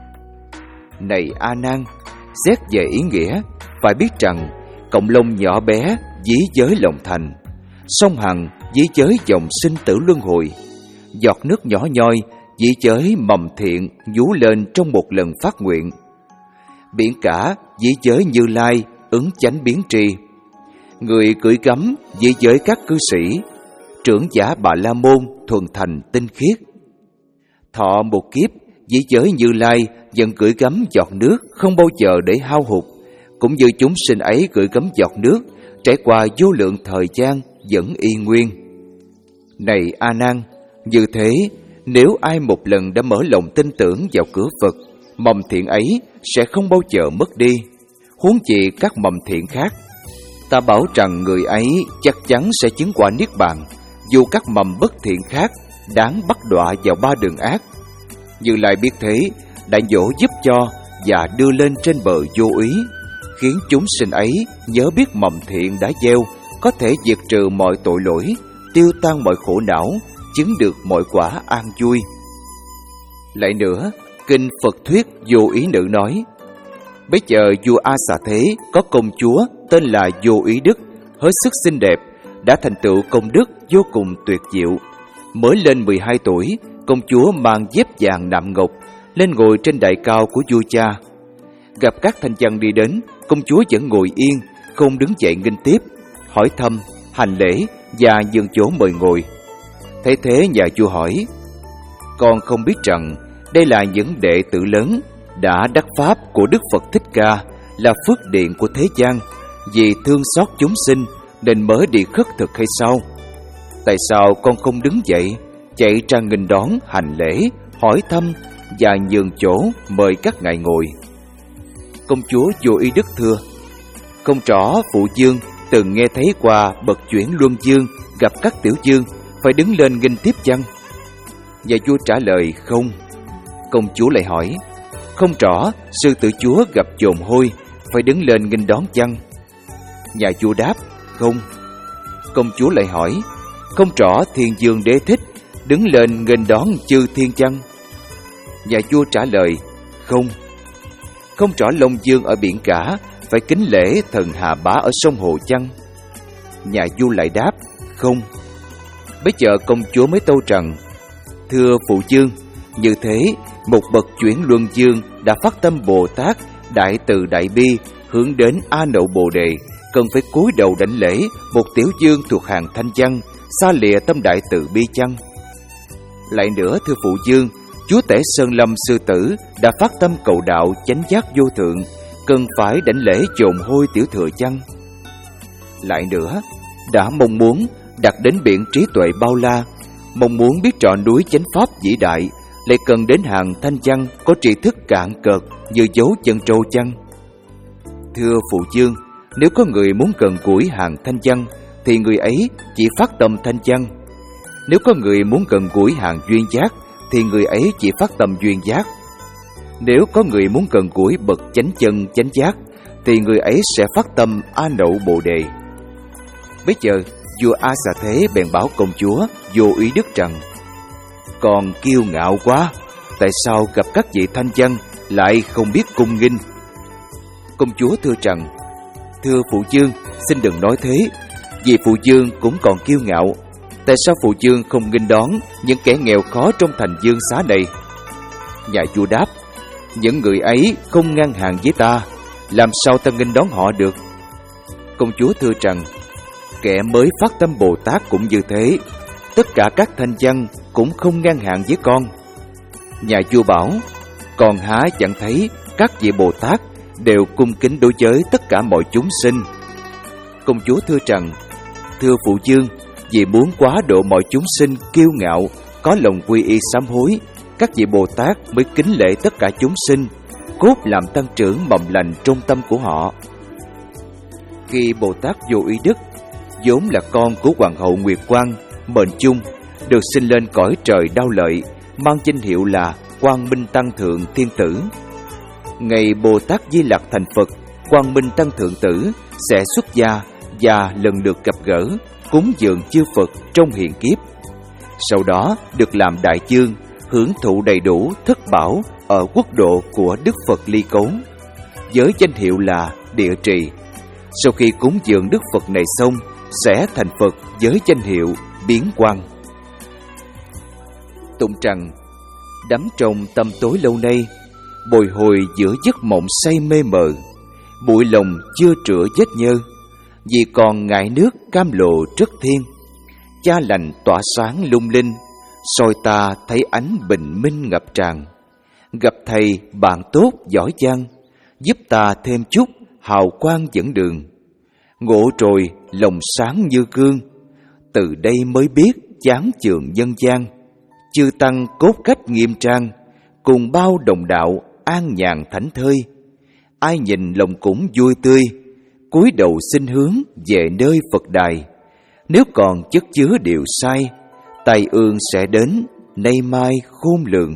Này A Nan, xét về ý nghĩa, phải biết rằng cộng lông nhỏ bé dí giới lòng thành, sông Hằng dí giới dòng sinh tử luân hồi, giọt nước nhỏ nhoi dí giới mầm thiện nhú lên trong một lần phát nguyện, biển cả dí giới Như Lai ứng chánh biến tri, người gửi gắm dí giới các cư sĩ, trưởng giả Bà La Môn thuần thành tinh khiết. Thọ một kiếp dí giới Như Lai vẫn gửi gắm giọt nước không bao giờ để hao hụt, cũng như chúng sinh ấy gửi gắm giọt nước trải qua vô lượng thời gian vẫn y nguyên. Này A Nan, như thế nếu ai một lần đã mở lòng tin tưởng vào cửa Phật, mầm thiện ấy sẽ không bao giờ mất đi, huống chi các mầm thiện khác. Ta bảo rằng người ấy chắc chắn sẽ chứng quả niết bàn, dù các mầm bất thiện khác đáng bắt đọa vào ba đường ác. Như Lai biết thế, đã dỗ giúp cho và đưa lên trên bờ vô ý, khiến chúng sinh ấy nhớ biết mầm thiện đã gieo có thể diệt trừ mọi tội lỗi, tiêu tan mọi khổ não, chứng được mọi quả an vui. Lại nữa, kinh Phật thuyết Vô Ý Nữ nói: bây giờ vua A Xà Thế có công chúa tên là Vô Ý Đức, hết sức xinh đẹp, đã thành tựu công đức vô cùng tuyệt diệu. Mới lên mười hai tuổi, công chúa mang dép vàng nạm ngọc lên ngồi trên đài cao của vua cha. Gặp các thanh văn đi đến, công chúa vẫn ngồi yên, không đứng dậy nghênh tiếp, hỏi thăm, hành lễ và nhường chỗ mời ngồi. Thấy thế, nhà vua hỏi: con không biết rằng đây là những đệ tử lớn đã đắc pháp của Đức Phật Thích Ca, là phước điện của thế gian, vì thương xót chúng sinh nên mới đi khất thực hay sao? Tại sao con không đứng dậy, chạy ra nghênh đón, hành lễ, hỏi thăm và nhường chỗ mời các ngài ngồi? Công chúa Vô Ý Đức thưa: không rõ phụ dương từng nghe thấy qua bậc chuyển luân dương gặp các tiểu dương phải đứng lên nghênh tiếp chăng? Nhà vua trả lời: không. Công chúa lại hỏi: không rõ sư tử chúa gặp chồn hôi phải đứng lên nghênh đón chăng? Nhà vua đáp: không. Công chúa lại hỏi: không rõ thiên dương đế thích đứng lên nghênh đón chư thiên chăng? Nhà vua trả lời: không. Không rõ Long Dương ở biển cả phải kính lễ thần Hà Bá ở sông Hồ chăng? Nhà vua lại đáp: không. Bây giờ công chúa mới tâu rằng: thưa phụ dương, như thế một bậc chuyển luân dương đã phát tâm Bồ Tát đại từ đại bi hướng đến A Nậu Bồ Đề, cần phải cúi đầu đảnh lễ một tiểu dương thuộc hàng thanh văn, xa lìa tâm đại từ bi chăng? Lại nữa thưa phụ dương, chúa tể Sơn Lâm sư tử đã phát tâm cầu đạo chánh giác vô thượng, cần phải đảnh lễ chồn hôi tiểu thừa chăng? Lại nữa, đã mong muốn đạt đến biển trí tuệ bao la, mong muốn biết trọn núi chánh pháp vĩ đại, lại cần đến hàng thanh văn có tri thức cạn cợt như dấu chân trâu chăng? Thưa phụ dương, nếu có người muốn gần gũi hàng thanh văn thì người ấy chỉ phát tâm thanh văn. Nếu có người muốn gần gũi hàng duyên giác thì người ấy chỉ phát tâm duyên giác. Nếu có người muốn gần gũi bậc chánh chân chánh giác thì người ấy sẽ phát tâm A Nậu Bồ Đề. Bây giờ vua A Xà Thế bèn bảo công chúa Vô Ý Đức rằng: con kiêu ngạo quá, tại sao gặp các vị thanh văn lại không biết cung nghinh? Công chúa thưa rằng: thưa phụ dương, xin đừng nói thế, vì phụ dương cũng còn kiêu ngạo. Tại sao phụ dương không nghênh đón những kẻ nghèo khó trong thành Dương Xá này? Nhà vua đáp: những người ấy không ngang hàng với ta, làm sao ta nghênh đón họ được? Công chúa thưa rằng, kẻ mới phát tâm Bồ Tát cũng như thế, tất cả các thanh văn cũng không ngang hàng với con. Nhà vua bảo, con há chẳng thấy các vị Bồ Tát đều cung kính đối với tất cả mọi chúng sinh. Công chúa thưa rằng, thưa phụ vương, vì muốn quá độ mọi chúng sinh kiêu ngạo, có lòng quy y sám hối, các vị Bồ Tát mới kính lễ tất cả chúng sinh, cốt làm tăng trưởng mầm lành trong tâm của họ. Khi Bồ Tát Vô Ý Đức, vốn là con của Hoàng hậu Nguyệt Quang, mệnh chung, được sinh lên cõi trời Đao Lợi, mang danh hiệu là Quang Minh Tăng Thượng Thiên Tử. Ngày Bồ Tát Di Lặc thành Phật, Quang Minh Tăng Thượng Tử sẽ xuất gia và lần lượt gặp gỡ, cúng dường chư Phật trong hiện kiếp. Sau đó được làm đại vương, hưởng thụ đầy đủ thất bảo ở quốc độ của Đức Phật Ly Cốn, với danh hiệu là Địa Trì. Sau khi cúng dường Đức Phật này xong, sẽ thành Phật với danh hiệu Biến Quang. Tụng rằng, đắm trong tâm tối lâu nay, bồi hồi giữa giấc mộng say mê mờ, bụi lòng chưa rửa vết nhơ, vì còn ngại nước cam lộ rất thiên. Cha lành tỏa sáng lung linh, soi ta thấy ánh bình minh ngập tràn. Gặp thầy bạn tốt giỏi giang, giúp ta thêm chút hào quang dẫn đường. Ngộ rồi lòng sáng như gương, từ đây mới biết chán chường nhân gian. Chư tăng cốt cách nghiêm trang, cùng bao đồng đạo an nhàn thảnh thơi. Ai nhìn lòng cũng vui tươi, cúi đầu xin hướng về nơi Phật đài. Nếu còn chất chứa điều sai, tai ương sẽ đến nay mai khôn lường.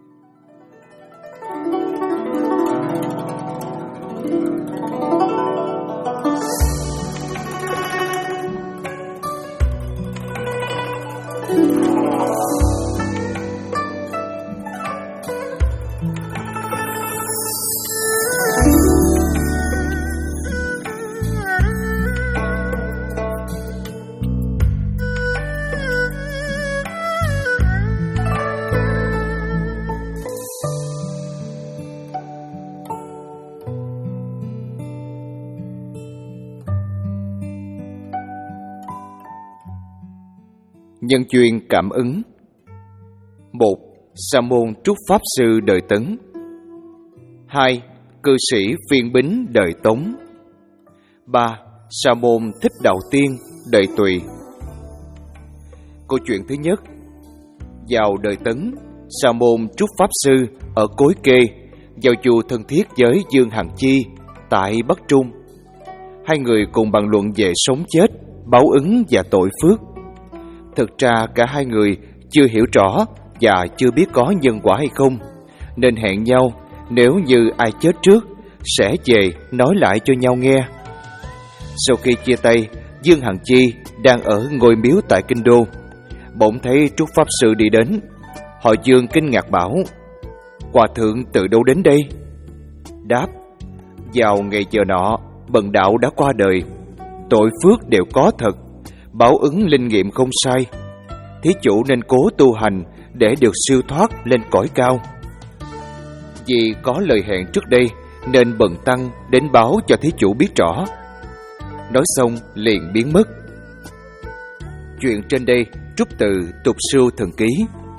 Nhân duyên cảm ứng. Một. Sa môn Trúc Pháp Sư đời Tấn. Hai. Cư sĩ Phiên Bính đời Tống. Ba. Sa môn Thích Đạo Tiên đời Tùy. Câu chuyện thứ nhất. Vào đời Tấn, sa môn Trúc Pháp Sư ở Cối Kê giao du thân thiết với Dương Hằng Chi tại Bắc Trung. Hai người cùng bàn luận về sống chết, báo ứng và tội phước. Thực ra cả hai người chưa hiểu rõ và chưa biết có nhân quả hay không, nên hẹn nhau nếu như ai chết trước sẽ về nói lại cho nhau nghe. Sau khi chia tay, Dương Hằng Chi đang ở ngôi miếu tại Kinh Đô, bỗng thấy Trúc Pháp Sư đi đến. Họ Dương kinh ngạc bảo: Hòa thượng từ đâu đến đây? Đáp: Vào ngày giờ nọ, bần đạo đã qua đời. Tội phước đều có thật, báo ứng linh nghiệm không sai. Thí chủ nên cố tu hành để được siêu thoát lên cõi cao. Vì có lời hẹn trước đây nên bần tăng đến báo cho thí chủ biết rõ. Nói xong liền biến mất. Chuyện trên đây trút từ Tục Sưu Thần Ký.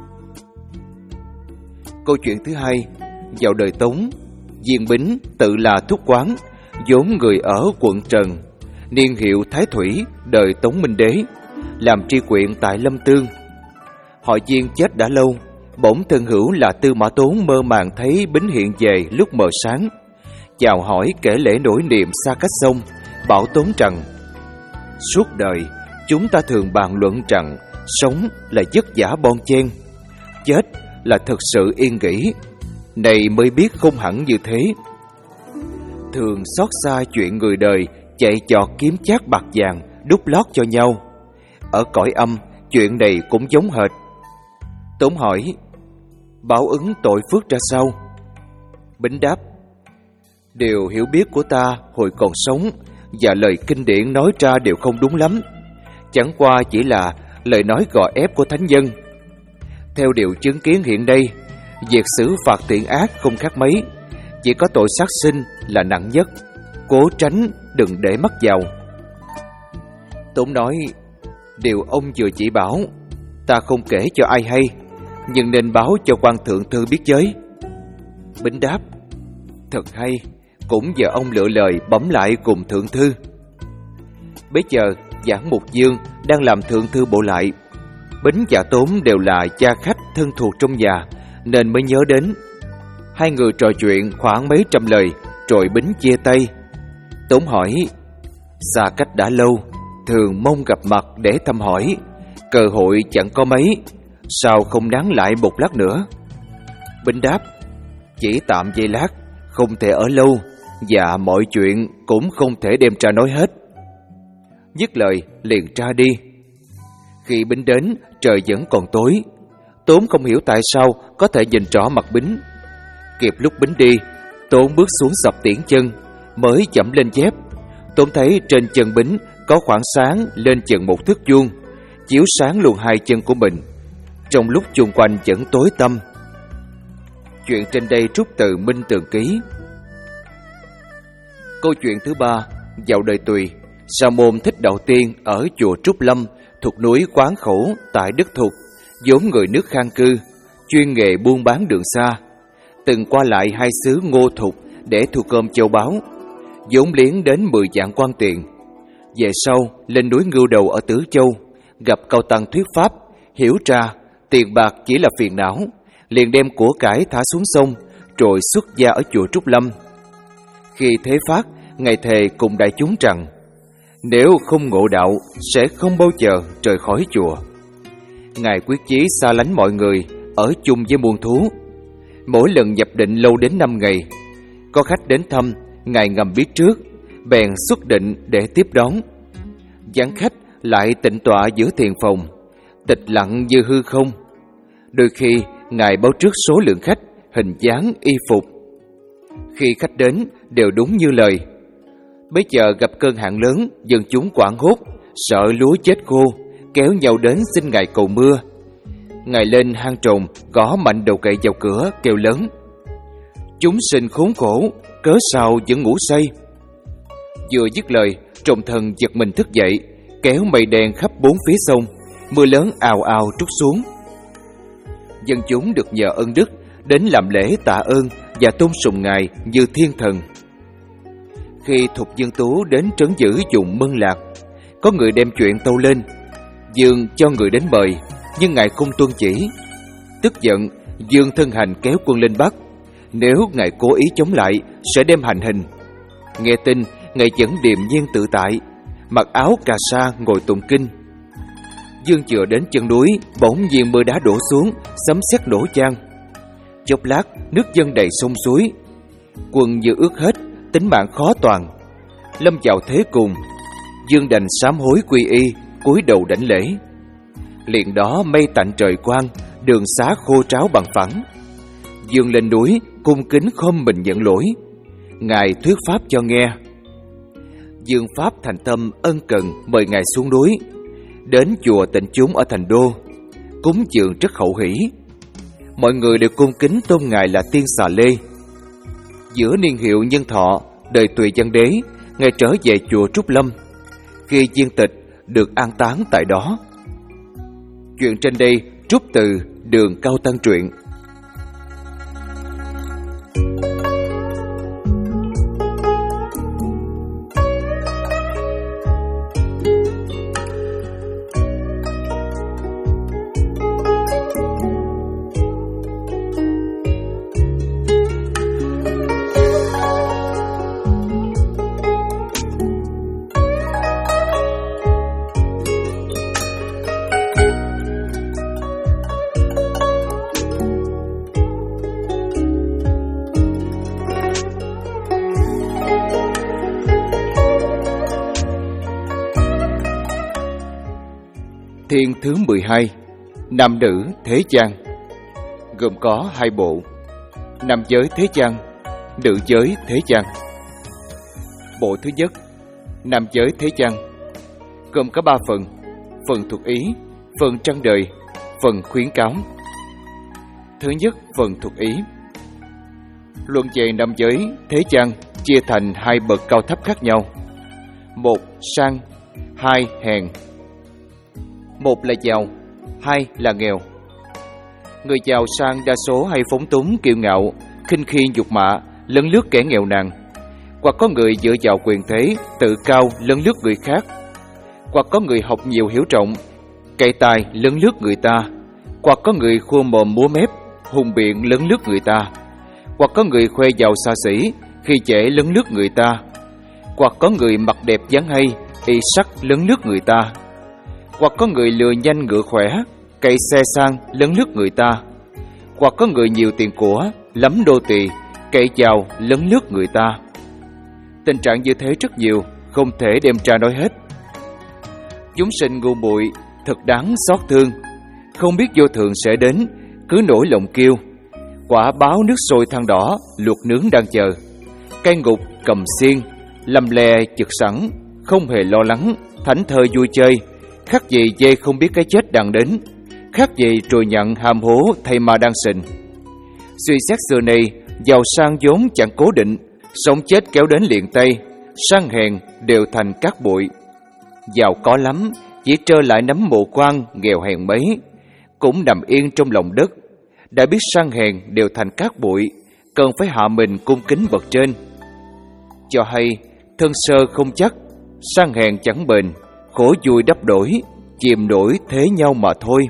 Câu chuyện thứ hai. Vào đời Tống, Diên Bính tự là thúc quán, vốn người ở quận Trần, niên hiệu Thái Thủy, đời Tống Minh Đế, làm tri quyện tại Lâm Tương. Họ Diên chết đã lâu, bỗng thân hữu là Tư Mã Tốn mơ màng thấy Bính hiện về lúc mờ sáng, chào hỏi kể lễ nỗi niệm xa cách sông, bảo Tốn rằng: Suốt đời chúng ta thường bàn luận rằng sống là vất vả bon chen, chết là thật sự yên nghỉ. Này mới biết không hẳn như thế. Thường xót xa chuyện người đời chạy chọt kiếm chác bạc vàng đút lót cho nhau. Ở cõi âm, chuyện này cũng giống hệt. Tốn hỏi: Báo ứng tội phước ra sao? Bính đáp: Điều hiểu biết của ta hồi còn sống và lời kinh điển nói ra đều không đúng lắm, chẳng qua chỉ là lời nói gò ép của thánh nhân. Theo điều chứng kiến hiện nay, việc xử phạt thiện ác không khác mấy, chỉ có tội sát sinh là nặng nhất, cố tránh đừng để mắc vào. Tốn nói, điều ông vừa chỉ bảo ta không kể cho ai hay, nhưng nên báo cho quan thượng thư biết giới. Bính đáp, thật hay, cũng giờ ông lựa lời bấm lại cùng thượng thư. Bấy giờ Giảng Mục Dương đang làm thượng thư bộ lại. Bính và Tốn đều là cha khách thân thuộc trong nhà, nên mới nhớ đến. Hai người trò chuyện khoảng mấy trăm lời, rồi Bính chia tay. Tốn hỏi, xa cách đã lâu, thường mong gặp mặt để thăm hỏi, cơ hội chẳng có mấy, sao không nán lại một lát nữa? Bính đáp, chỉ tạm giây lát, không thể ở lâu, và mọi chuyện cũng không thể đem ra nói hết. Dứt lời liền ra đi. Khi Bính đến, trời vẫn còn tối. Tốn không hiểu tại sao có thể nhìn rõ mặt Bính. Kịp lúc Bính đi, Tốn bước xuống sập tiễn chân, mới chậm lên dép. Tốn thấy trên chân Bính có khoảng sáng lên chừng một thước vuông, chiếu sáng luôn hai chân của mình, trong lúc chung quanh vẫn tối tăm. Chuyện trên đây rút từ Minh Tường Ký. Câu chuyện thứ ba, vào đời Tùy, Sa môn Thích Đạo Tiên ở chùa Trúc Lâm thuộc núi Quán Khẩu tại Đức Thục, vốn người nước Khang cư, chuyên nghề buôn bán đường xa, từng qua lại hai xứ Ngô Thục để thu cơm châu báu, vốn liếng đến mười vạn quan tiền. Về sau lên núi Ngưu Đầu ở Tứ Châu, gặp cao tăng thuyết pháp, hiểu ra tiền bạc chỉ là phiền não, liền đem của cải thả xuống sông, rồi xuất gia ở chùa Trúc Lâm. Khi thế phát, ngài thề cùng đại chúng rằng nếu không ngộ đạo sẽ không bao giờ rời khỏi chùa. Ngài quyết chí xa lánh mọi người, ở chung với muôn thú. Mỗi lần nhập định lâu đến năm ngày. Có khách đến thăm, ngài ngầm biết trước, bèn xuất định để tiếp đón. Vắng khách lại tịnh tọa giữa thiền phòng, tịch lặng như hư không. Đôi khi ngài báo trước số lượng khách, hình dáng, y phục. Khi khách đến đều đúng như lời. Bấy giờ gặp cơn hạn lớn, dân chúng hoảng hốt, sợ lúa chết khô, kéo nhau đến xin ngài cầu mưa. Ngài lên hang trồn, gõ mạnh đầu gậy vào cửa, kêu lớn: chúng sinh khốn khổ, cớ sao vẫn ngủ say? Vừa dứt lời, trồn thần giật mình thức dậy, kéo mây đen khắp bốn phía sông, mưa lớn ào ào trút xuống. Dân chúng được nhờ ân đức đến làm lễ tạ ơn và tôn sùng ngài như thiên thần. Khi Thục Dương Tú đến trấn giữ vùng Mân Lạc, có người đem chuyện tâu lên. Dương cho người đến mời, nhưng ngài không tuân chỉ. Tức giận, Dương thân hành kéo quân lên Bắc. Nếu ngài cố ý chống lại, sẽ đem hành hình. Nghe tin, ngài vẫn điềm nhiên tự tại, mặc áo cà sa ngồi tụng kinh. Dương vừa đến chân núi, bỗng nhiên mưa đá đổ xuống, sấm sét nổ vang. Chốc lát, nước dâng đầy sông suối. Quân vừa ướt hết, tính mạng khó toàn. Lâm vào thế cùng, Dương đành sám hối quy y, cúi đầu đảnh lễ. Liền đó mây tạnh trời quang, đường xá khô tráo bằng phẳng. Dương lên núi, cung kính khom mình nhận lỗi. Ngài thuyết pháp cho nghe. Dương pháp thành tâm ân cần mời ngài xuống núi, đến chùa tịnh chúng ở thành đô, cúng dường rất hậu hỷ. Mọi người đều cung kính tôn ngài là Tiên Xà Lê. Giữa niên hiệu nhân thọ, đời Tùy Văn Đế, ngài trở về chùa Trúc Lâm. Khi viên tịch, được an táng tại đó. Chuyện trên đây trút từ Đường Cao Tăng truyện. Thiên thứ mười hai, Nam nữ thế gian, gồm có hai bộ: nam giới thế gian, nữ giới thế gian. Bộ thứ nhất, nam giới thế gian, gồm có ba phần: phần thuộc ý, phần trăng đời, phần khuyến cáo. Thứ nhất, phần thuộc ý. Luận về năm giới thế gian chia thành hai bậc cao thấp khác nhau. Một, sang. Hai, hèn. Một là giàu, hai là nghèo. Người giàu sang đa số hay phóng túng kiêu ngạo, khinh khi nhục mạ, lấn lướt kẻ nghèo nàn. Hoặc có người dựa vào quyền thế, tự cao lấn lướt người khác. Hoặc có người học nhiều hiểu rộng, cậy tài lấn lướt người ta. Hoặc có người khua mồm múa mép, hùng biện lấn lướt người ta. Hoặc có người khoe giàu xa xỉ, khi dễ lấn lướt người ta. Hoặc có người mặt đẹp dáng hay, y sắc lấn lướt người ta. Hoặc có người lừa nhanh ngựa khỏe, cậy xe sang lấn lướt người ta. Hoặc có người nhiều tiền của, lắm đô tỳ, cậy giàu lấn lướt người ta. Tình trạng như thế rất nhiều, không thể đem ra nói hết. Chúng sinh ngu muội, thật đáng xót thương. Không biết vô thường sẽ đến, cứ nổi lòng kiêu. Quả báo nước sôi than đỏ, luộc nướng đang chờ. Cai ngục cầm xiên, lầm lè chực sẵn, không hề lo lắng, thảnh thơi vui chơi. Khác gì dê không biết cái chết đang đến, khác gì trùi nhận hàm hố thay ma đang sình. Suy xét xưa này, giàu sang vốn chẳng cố định, sống chết kéo đến liền tay, sang hèn đều thành cát bụi. Giàu có lắm, chỉ trơ lại nắm mồ quan, nghèo hèn mấy, cũng nằm yên trong lòng đất. Đã biết sang hèn đều thành cát bụi, cần phải hạ mình cung kính bậc trên. Cho hay, thân sơ không chắc, sang hèn chẳng bền, khổ vui đắp đổi, chìm nổi thế nhau mà thôi.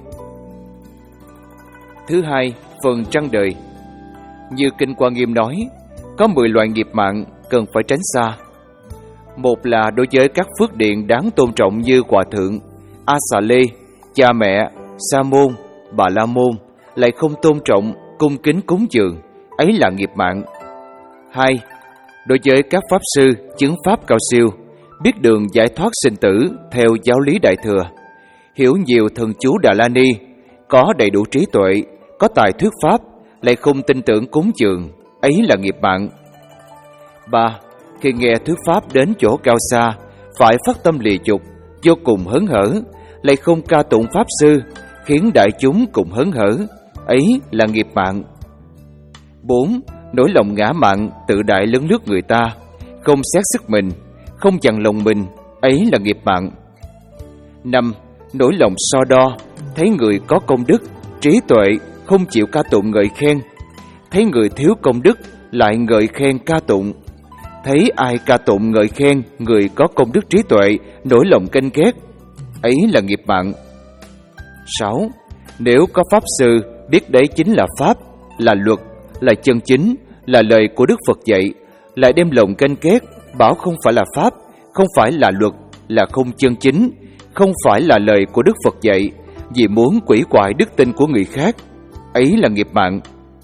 Thứ hai, phần trăng đời. Như Kinh Hoa Nghiêm nói, có mười loại nghiệp mạng cần phải tránh xa. Một là đối với các phước điện đáng tôn trọng như Hòa Thượng, A Xà Lê, cha mẹ, Sa Môn, Bà La Môn, lại không tôn trọng, cung kính cúng dường, ấy là nghiệp mạng. Hai, đối với các pháp sư, chứng pháp cao siêu, biết đường giải thoát sinh tử theo giáo lý Đại Thừa, hiểu nhiều thần chú Đà La Ni, có đầy đủ trí tuệ, có tài thuyết pháp, lại không tin tưởng cúng dường, ấy là nghiệp mạng. Ba, khi nghe thuyết pháp đến chỗ cao xa, phải phát tâm lìa dục, vô cùng hớn hở, lại không ca tụng pháp sư, khiến đại chúng cùng hớn hở, ấy là nghiệp mạng. Bốn, nỗi lòng ngã mạn, tự đại lấn lướt người ta, không xét sức mình, không dằn lòng mình, ấy là nghiệp mạng. Năm, nỗi lòng so đo, thấy người có công đức, trí tuệ, không chịu ca tụng ngợi khen, thấy người thiếu công đức, lại ngợi khen ca tụng, thấy ai ca tụng ngợi khen người có công đức trí tuệ, nỗi lòng ganh ghét, ấy là nghiệp mạng. Sáu, nếu có pháp sư biết đấy chính là pháp, là luật, là chân chính, là lời của Đức Phật dạy, lại đem lòng ganh ghét, bảo không phải là pháp, không phải là luật, là không chân chính, không phải là lời của Đức Phật dạy, vì muốn quỷ hoại đức tin của người khác, ấy là nghiệp mạng.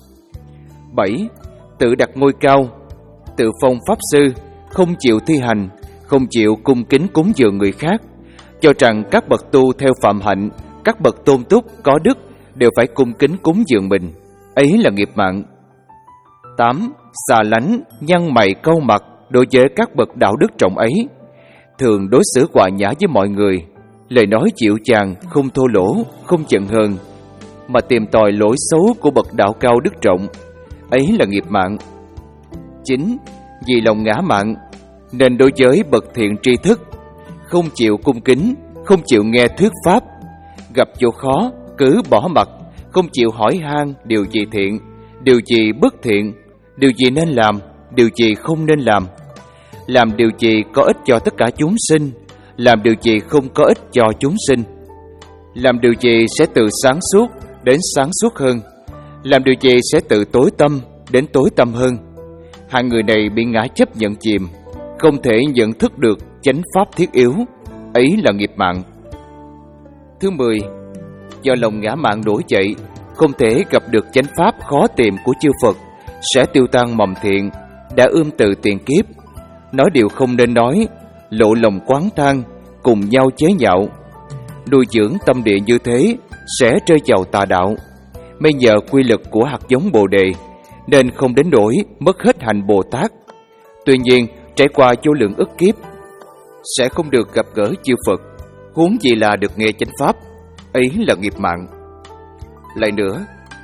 Bảy, tự đặt ngôi cao, tự phong pháp sư, không chịu thi hành, không chịu cung kính cúng dường người khác, cho rằng các bậc tu theo phạm hạnh, các bậc tôn túc có đức đều phải cung kính cúng dường mình, ấy là nghiệp mạng. Tám, xà lánh, nhăn mày câu mặt đối với các bậc đạo đức trọng ấy, thường đối xử hòa nhã với mọi người, lời nói dịu dàng, không thô lỗ, không giận hờn, mà tìm tòi lỗi xấu của bậc đạo cao đức trọng, ấy là nghiệp mạng. Chín, vì lòng ngã mạn nên đối với bậc thiện tri thức, không chịu cung kính, không chịu nghe thuyết pháp, gặp chỗ khó cứ bỏ mặt, không chịu hỏi han điều gì thiện, điều gì bất thiện, điều gì nên làm, điều gì không nên làm, làm điều gì có ích cho tất cả chúng sinh, làm điều gì không có ích cho chúng sinh, làm điều gì sẽ từ sáng suốt đến sáng suốt hơn, làm điều gì sẽ từ tối tăm đến tối tăm hơn. Hạng người này bị ngã chấp nhận chìm, không thể nhận thức được chánh pháp thiết yếu, ấy là nghiệp mạng. Thứ mười, do lòng ngã mạn nổi dậy, không thể gặp được chánh pháp khó tìm của chư Phật, sẽ tiêu tan mầm thiện, đã ươm từ tiền kiếp, nói điều không nên nói, lộ lòng quán than, cùng nhau chế nhạo. Nuôi dưỡng tâm địa như thế sẽ rơi vào tà đạo, may nhờ quy lực của hạt giống Bồ Đề nên không đến nỗi mất hết hạnh Bồ Tát. Tuy nhiên, trải qua vô lượng ức kiếp sẽ không được gặp gỡ chư Phật, huống gì là được nghe chánh pháp, ấy là nghiệp mạng. Lại nữa,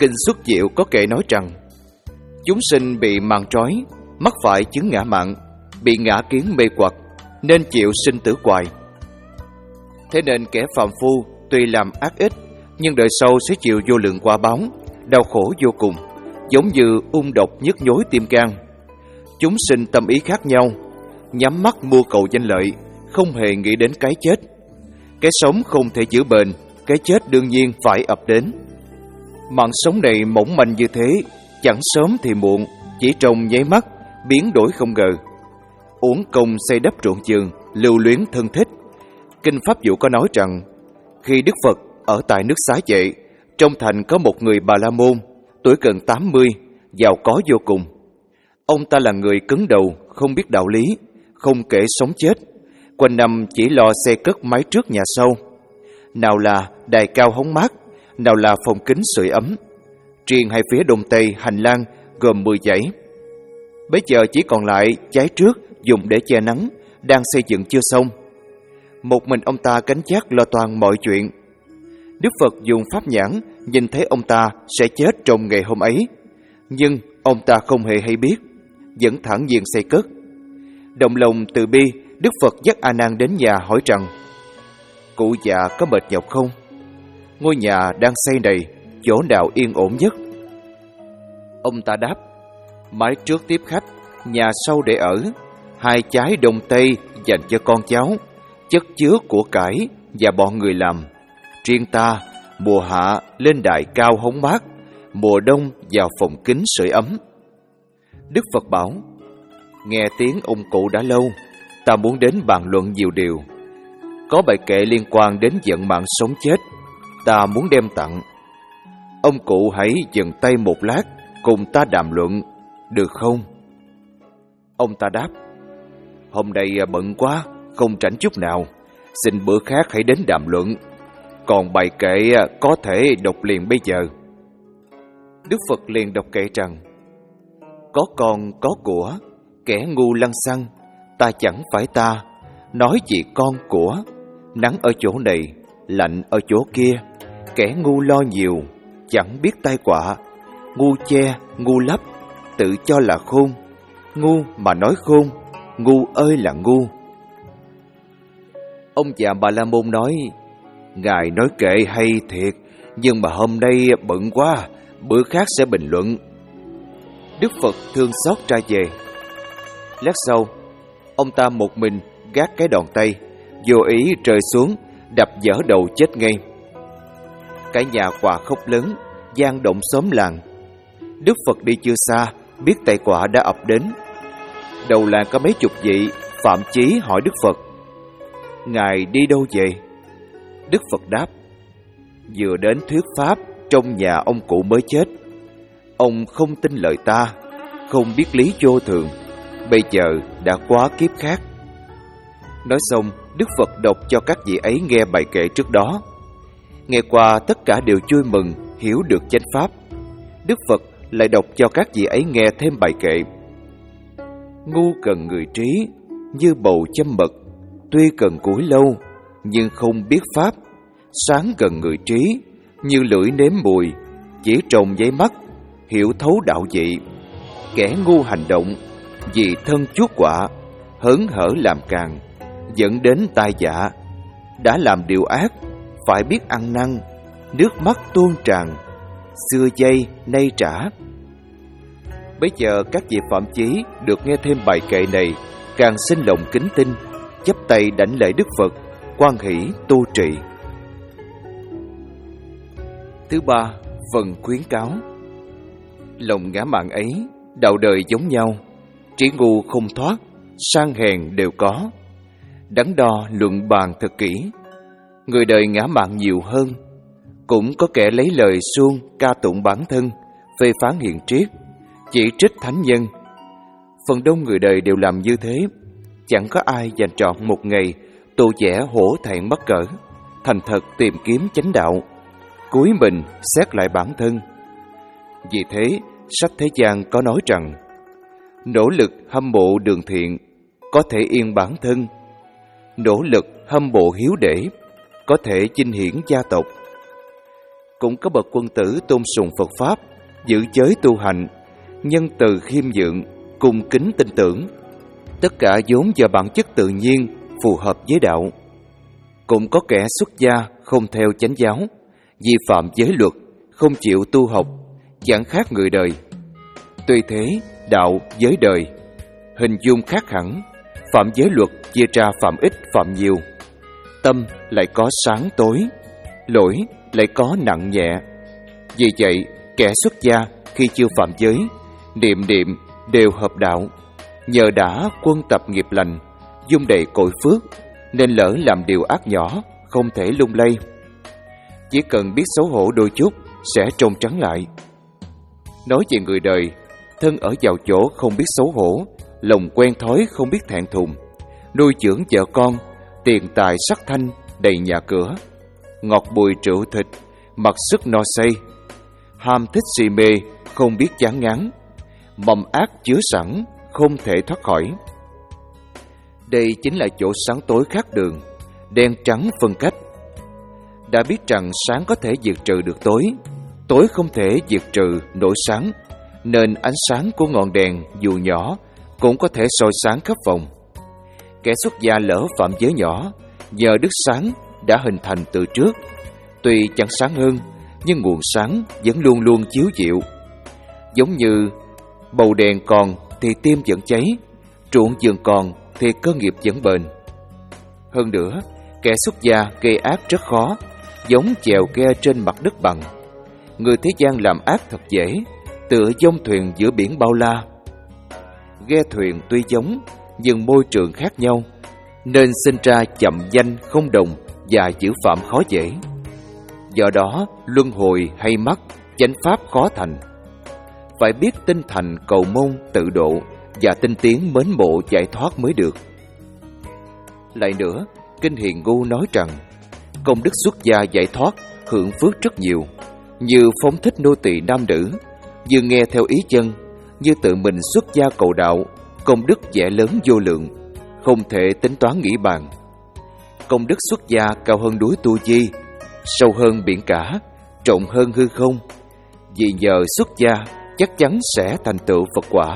Kinh Xuất Diệu có kệ nói rằng chúng sinh bị màn trói, mắc phải chứng ngã mạn, bị ngã kiến mê hoặc, nên chịu sinh tử hoài. Thế nên kẻ phàm phu tuy làm ác ít, nhưng đời sau sẽ chịu vô lượng quả báo, đau khổ vô cùng, giống như ung độc nhức nhối tim gan. Chúng sinh tâm ý khác nhau, nhắm mắt mưu cầu danh lợi, không hề nghĩ đến cái chết. Cái sống không thể giữ bền, cái chết đương nhiên phải ập đến. Mạng sống này mỏng manh như thế, chẳng sớm thì muộn, chỉ trong nháy mắt, biến đổi không ngờ. Uổng công xây đắp ruộng vườn, lưu luyến thân thích. Kinh Pháp Vụ có nói rằng, khi Đức Phật ở tại nước Xá Vệ, trong thành có một người Bà La Môn, tuổi gần tám mươi, giàu có vô cùng. Ông ta là người cứng đầu, không biết đạo lý, không kể sống chết, quanh năm chỉ lo xây cất mái trước nhà sau. Nào là đài cao hóng mát, nào là phòng kính sưởi ấm. Riêng hai phía đông tây hành lang gồm mười dãy. Bây giờ chỉ còn lại trái trước dùng để che nắng, đang xây dựng chưa xong. Một mình ông ta gánh vác lo toan mọi chuyện. Đức Phật dùng pháp nhãn nhìn thấy ông ta sẽ chết trong ngày hôm ấy, nhưng ông ta không hề hay biết, vẫn thản nhiên xây cất. Động lòng từ bi, Đức Phật dắt A Nan đến nhà hỏi rằng: cụ già có mệt nhọc không? Ngôi nhà đang xây này chỗ nào yên ổn nhất? Ông ta đáp: mái trước tiếp khách, nhà sau để ở, hai trái đông tây dành cho con cháu, chất chứa của cải và bọn người làm. Riêng ta, mùa hạ lên đài cao hóng mát, mùa đông vào phòng kính sưởi ấm. Đức Phật bảo: nghe tiếng ông cụ đã lâu, ta muốn đến bàn luận nhiều điều. Có bài kệ liên quan đến vận mạng sống chết, ta muốn đem tặng. Ông cụ hãy dừng tay một lát, cùng ta đàm luận, được không? Ông ta đáp: hôm nay bận quá, không rảnh chút nào, xin bữa khác hãy đến đàm luận. Còn bài kệ có thể đọc liền bây giờ. Đức Phật liền đọc kệ rằng: có con có của, kẻ ngu lăng xăng, ta chẳng phải ta, nói gì con của. Nắng ở chỗ này, lạnh ở chỗ kia, kẻ ngu lo nhiều, chẳng biết tai họa. Ngu che, ngu lấp, tự cho là khôn, ngu mà nói khôn, ngu ơi là ngu. Ông già Bà La Môn nói: ngài nói kệ hay thiệt, nhưng mà hôm nay bận quá, bữa khác sẽ bình luận. Đức Phật thương xót ra về. Lát sau, ông ta một mình gác cái đòn tay, vô ý rơi xuống, đập vỡ đầu chết ngay. Cả nhà quà khóc lớn, gian động xóm làng. Đức Phật đi chưa xa, biết tai họa đã ập đến. Đầu làng có mấy chục vị, Phạm Chí hỏi Đức Phật: ngài đi đâu về? Đức Phật đáp: vừa đến thuyết pháp trong nhà ông cụ mới chết. Ông không tin lời ta, không biết lý vô thường, bây giờ đã quá kiếp khác. Nói xong, Đức Phật đọc cho các vị ấy nghe bài kệ trước đó. Nghe qua tất cả đều vui mừng, hiểu được chánh pháp. Đức Phật lại đọc cho các vị ấy nghe thêm bài kệ: ngu cần người trí, như bầu châm mật, tuy cần củi lâu, nhưng không biết pháp. Sáng gần người trí, như lưỡi nếm mùi, chỉ trồng giấy mắt, hiểu thấu đạo vị. Kẻ ngu hành động, vì thân chuốc quả, hớn hở làm càng, dẫn đến tai dạ. Đã làm điều ác, phải biết ăn năn, nước mắt tuôn tràn, xưa dây nay trả. Bây giờ các vị Phạm Chí được nghe thêm bài kệ này, càng sinh lòng kính tin, chắp tay đảnh lễ Đức Phật, hoan hỷ tu trì. Thứ ba, phần khuyến cáo. Lòng ngã mạn ấy, đạo đời giống nhau, trí ngu không thoát, sang hèn đều có. Đắn đo luận bàn thật kỹ, người đời ngã mạn nhiều hơn. Cũng có kẻ lấy lời suông ca tụng bản thân, phê phán hiền triết, chỉ trích thánh nhân. Phần đông người đời đều làm như thế. Chẳng có ai dành trọn một ngày tô vẽ hổ thẹn mắc cỡ, thành thật tìm kiếm chánh đạo, cúi mình xét lại bản thân. Vì thế, sách thế gian có nói rằng: nỗ lực hâm mộ đường thiện, có thể yên bản thân. Nỗ lực hâm mộ hiếu để, có thể chinh hiển gia tộc. cũng có bậc quân tử tôn sùng Phật Pháp, giữ giới tu hành, nhân từ khiêm nhượng, cung kính tin tưởng. Tất cả vốn do bản chất tự nhiên, phù hợp với đạo. Cũng có kẻ xuất gia không theo chánh giáo, vi phạm giới luật, không chịu tu học, chẳng khác người đời. Tuy thế, đạo, giới đời, hình dung khác hẳn. Phạm giới luật chia ra phạm ít, phạm nhiều. Tâm lại có sáng tối, lỗi lại có nặng nhẹ. Vì vậy, kẻ xuất gia khi chưa phạm giới, niệm niệm đều hợp đạo. Nhờ đã quân tập nghiệp lành, dung đầy cội phước, nên lỡ làm điều ác nhỏ, không thể lung lay. Chỉ cần biết xấu hổ đôi chút, sẽ trông trắng lại. Nói về người đời, thân ở vào chỗ không biết xấu hổ, lòng quen thói không biết thẹn thùng, nuôi dưỡng vợ con, tiền tài sắc thanh đầy nhà cửa, ngọt bùi rượu thịt, mặc sức no say, ham thích si mê không biết chán ngán, mầm ác chứa sẵn không thể thoát khỏi. Đây chính là chỗ sáng tối khác đường, đen trắng phân cách. Đã biết rằng sáng có thể diệt trừ được tối, tối không thể diệt trừ nổi sáng, nên ánh sáng của ngọn đèn dù nhỏ cũng có thể soi sáng khắp phòng. Kẻ xuất gia lỡ phạm giới nhỏ, nhờ đức sáng đã hình thành từ trước, tuy chẳng sáng hơn, nhưng nguồn sáng vẫn luôn luôn chiếu diệu. Giống như bầu đèn còn thì tim vẫn cháy, ruộng vườn còn thì cơ nghiệp vẫn bền. Hơn nữa, kẻ xuất gia gây ác rất khó, giống chèo ghe trên mặt đất bằng. Người thế gian làm ác thật dễ, tựa dông thuyền giữa biển bao la. Ghe thuyền tuy giống, nhưng môi trường khác nhau, nên sinh ra chậm danh không đồng và giữ phạm khó dễ. Do đó, luân hồi hay mắc, chánh pháp khó thành. Phải biết tinh thành cầu môn tự độ và tinh tiến mến mộ giải thoát mới được. Lại nữa, Kinh Hiền Ngu nói rằng, công đức xuất gia giải thoát hưởng phước rất nhiều, như phóng thích nô tỳ nam nữ, như nghe theo ý chân, như tự mình xuất gia cầu đạo, công đức vẻ lớn vô lượng, không thể tính toán nghĩ bàn. Công đức xuất gia cao hơn núi Tu Di, sâu hơn biển cả, rộng hơn hư không. Vì nhờ xuất gia chắc chắn sẽ thành tựu Phật quả.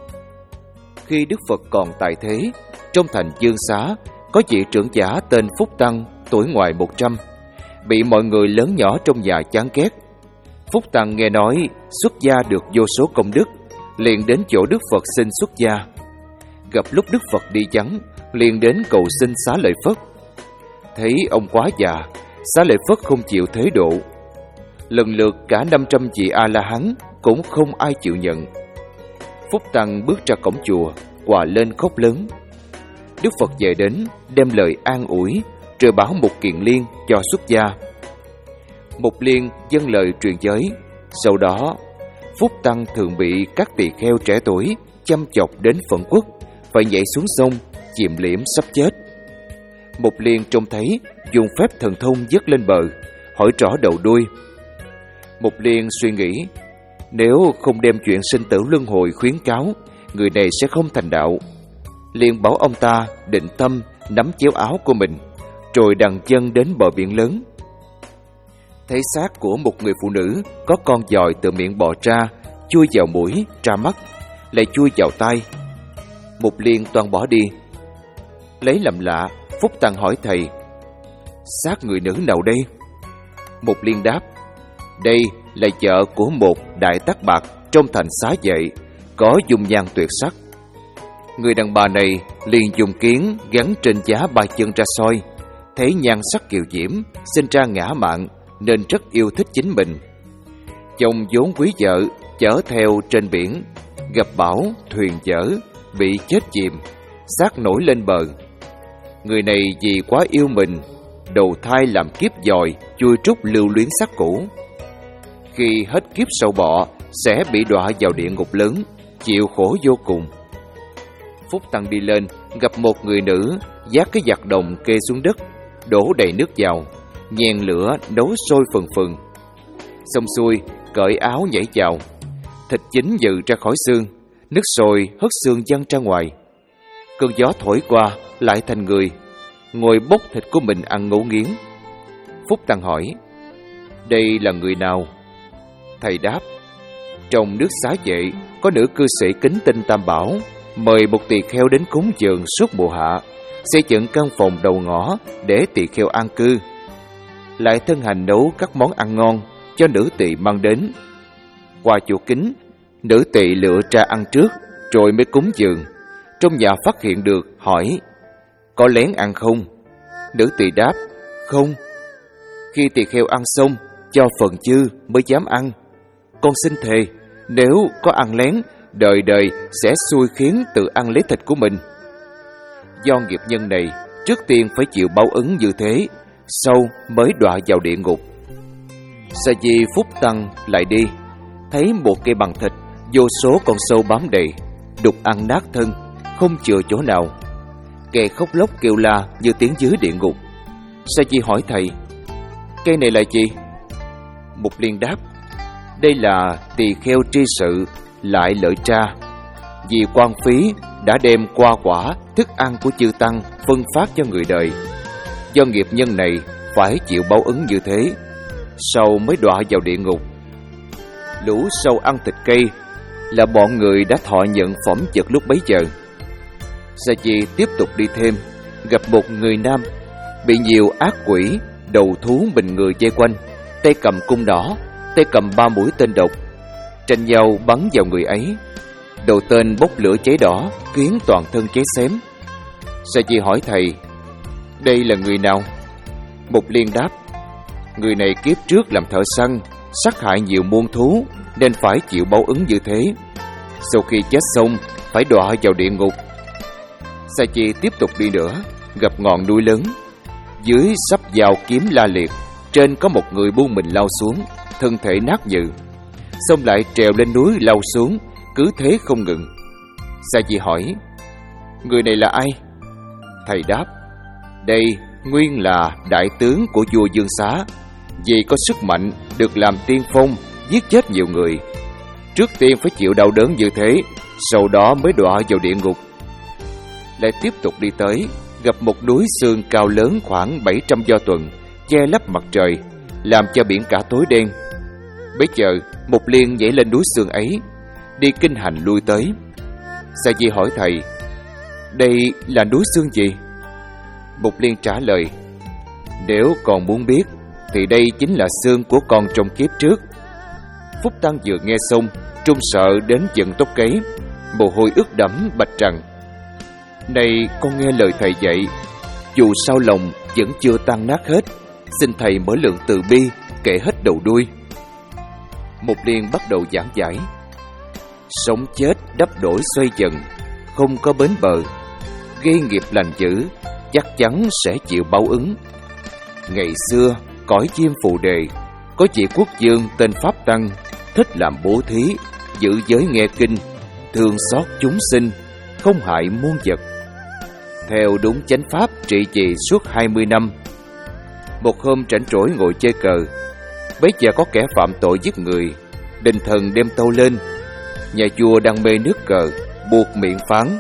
Khi Đức Phật còn tại thế, trong thành Dương Xá có vị trưởng giả tên Phúc Tăng, tuổi ngoài một trăm, bị mọi người lớn nhỏ trong nhà chán ghét. Phúc Tăng nghe nói xuất gia được vô số công đức, liền đến chỗ Đức Phật xin xuất gia. Gặp lúc Đức Phật đi vắng, liền đến cầu xin Xá Lợi Phất. Thấy ông quá già, Xá Lợi Phất không chịu thế độ. Lần lượt cả năm trăm vị A-la-hán cũng không ai chịu nhận. Phúc Tăng bước ra cổng chùa, quỳ lên khóc lớn. Đức Phật về đến, đem lời an ủi, rồi bảo Mục Kiền Liên cho xuất gia. Mục Liên dâng lời truyền giới. Sau đó, Phúc Tăng thường bị các tỳ kheo trẻ tuổi chăm chọc đến phẫn uất, phải nhảy xuống sông, chìm liễm sắp chết. Mục Liên trông thấy, dùng phép thần thông dứt lên bờ, hỏi rõ đầu đuôi. Mục Liên suy nghĩ, nếu không đem chuyện sinh tử luân hồi khuyến cáo, người này sẽ không thành đạo. Liền bảo ông ta định tâm nắm chéo áo của mình, rồi đằng chân đến bờ biển lớn. Thấy xác của một người phụ nữ có con giòi từ miệng bò ra, chui vào mũi, ra mắt, lại chui vào tai. Mục Liên toan bỏ đi. Lấy làm lạ, Phúc Tăng hỏi thầy, xác người nữ nào đây? Mục Liên đáp, đây là vợ của một đại tắc bạc trong thành Xá Vệ, có dung nhan tuyệt sắc. Người đàn bà này liền dùng kiến gắn trên giá ba chân ra soi, thấy nhan sắc kiều diễm, sinh ra ngã mạn, nên rất yêu thích chính mình. Chồng vốn quý vợ chở theo trên biển, gặp bão thuyền dở, bị chết chìm, xác nổi lên bờ. Người này vì quá yêu mình, đầu thai làm kiếp dòi, chui trút lưu luyến xác cũ. Khi hết kiếp sâu bọ, sẽ bị đọa vào địa ngục lớn, chịu khổ vô cùng. Phúc Tăng đi lên, gặp một người nữ vác cái giặt đồng kê xuống đất, đổ đầy nước vào, nhen lửa nấu sôi phừng phừng. Xong xuôi, cởi áo nhảy vào, thịt chín dự ra khỏi xương, nước sôi hất xương văng ra ngoài. Cơn gió thổi qua, lại thành người, ngồi bốc thịt của mình ăn ngấu nghiến. Phúc Tăng hỏi, đây là người nào? Thầy đáp: trong nước Xá Vệ có nữ cư sĩ kính tinh Tam Bảo, mời một tỳ kheo đến cúng dường suốt mùa hạ, xây dựng căn phòng đầu ngõ để tỳ kheo an cư, lại thân hành nấu các món ăn ngon cho nữ tỳ mang đến. Qua chỗ kính, nữ tỳ lựa ra ăn trước rồi mới cúng dường. Trong nhà phát hiện được, hỏi: có lén ăn không? Nữ tỳ đáp: không. Khi tỳ kheo ăn xong, cho phần dư mới dám ăn. Con xin thề, nếu có ăn lén, đời đời sẽ xui khiến tự ăn lấy thịt của mình. Do nghiệp nhân này, trước tiên phải chịu báo ứng như thế, sau mới đọa vào địa ngục. Sa di Phúc Tăng lại đi, thấy một cây bằng thịt, vô số con sâu bám đầy, đục ăn nát thân, không chừa chỗ nào. Kẻ khóc lóc kêu la như tiếng dưới địa ngục. Sa di hỏi thầy: cây này là gì? Mục Liên đáp: đây là tỳ kheo tri sự lại lợi tra, vì quan phí đã đem qua quả thức ăn của chư tăng phân phát cho người đời. Do nghiệp nhân này phải chịu báo ứng như thế, sau mới đọa vào địa ngục. Lũ sâu ăn thịt cây là bọn người đã thọ nhận phẩm vật lúc bấy giờ. Sa di tiếp tục đi thêm, gặp một người nam bị nhiều ác quỷ đầu thú mình người vây quanh, tay cầm cung đỏ, tay cầm ba mũi tên độc, tranh nhau bắn vào người ấy. Đầu tên bốc lửa cháy đỏ, khiến toàn thân cháy xém. Sa di hỏi thầy: đây là người nào? Mục Liên đáp: người này kiếp trước làm thợ săn, sát hại nhiều muôn thú nên phải chịu báo ứng như thế. Sau khi chết xong phải đọa vào địa ngục. Sa di tiếp tục đi nữa, gặp ngọn núi lớn, dưới sắp vào kiếm la liệt, trên có một người buông mình lao xuống, thân thể nát nhừ, xong lại trèo lên núi lao xuống, cứ thế không ngừng. Sa di hỏi: người này là ai? Thầy đáp: đây nguyên là đại tướng của vua Dương Xá, vì có sức mạnh được làm tiên phong, giết chết nhiều người. Trước tiên phải chịu đau đớn như thế, sau đó mới đọa vào địa ngục. Lại tiếp tục đi tới, gặp một núi sương cao lớn khoảng bảy trăm do tuần, che lấp mặt trời, làm cho biển cả tối đen. Bấy giờ Mục Liên nhảy lên núi sương ấy, đi kinh hành lui tới. Sa di hỏi thầy: đây là núi sương gì? Mục Liên trả lời: nếu còn muốn biết thì đây chính là xương của con trong kiếp trước. Phúc Tăng vừa nghe xong, trung sợ đến giận tóc gáy, mồ hôi ướt đẫm bạch rằng: này con nghe lời thầy dạy, dù sao lòng vẫn chưa tan nát hết, xin thầy mở lượng từ bi kể hết đầu đuôi. Mục Liên bắt đầu giảng giải: sống chết đắp đổi xoay dần, không có bến bờ, gây nghiệp lành dữ chắc chắn sẽ chịu báo ứng. Ngày xưa cõi chim Phù Đề có vị quốc vương tên Pháp Tăng, thích làm bố thí, giữ giới nghe kinh, thương xót chúng sinh, không hại muôn vật. Theo đúng chánh pháp trị trì suốt hai mươi năm. Một hôm rảnh rỗi ngồi chơi cờ, bấy giờ có kẻ phạm tội giết người. Đình thần đem tâu lên, nhà vua đang mê nước cờ, buộc miệng phán: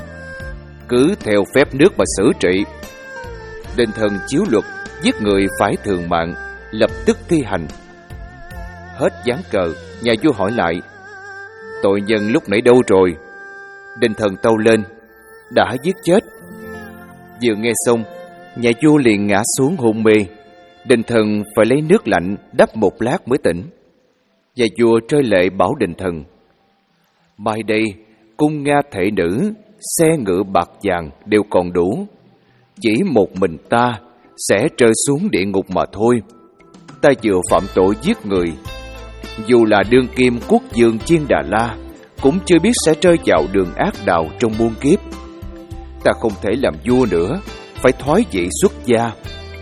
cứ theo phép nước mà xử trị. Đình thần chiếu luật, giết người phải thường mạng, lập tức thi hành. Hết ván cờ, nhà vua hỏi lại: tội nhân lúc nãy đâu rồi? Đình thần tâu lên: đã giết chết. Vừa nghe xong, nhà vua liền ngã xuống hôn mê. Đình thần phải lấy nước lạnh đắp một lát mới tỉnh. Nhà vua rơi lệ bảo đình thần: mai đây cung nga thể nữ, xe ngựa bạc vàng đều còn đủ, chỉ một mình ta sẽ rơi xuống địa ngục mà thôi. Ta vừa phạm tội giết người, dù là đương kim quốc vương Chiên Đà La cũng chưa biết sẽ rơi vào đường ác đạo trong muôn kiếp. Ta không thể làm vua nữa, phải thoái vị xuất gia.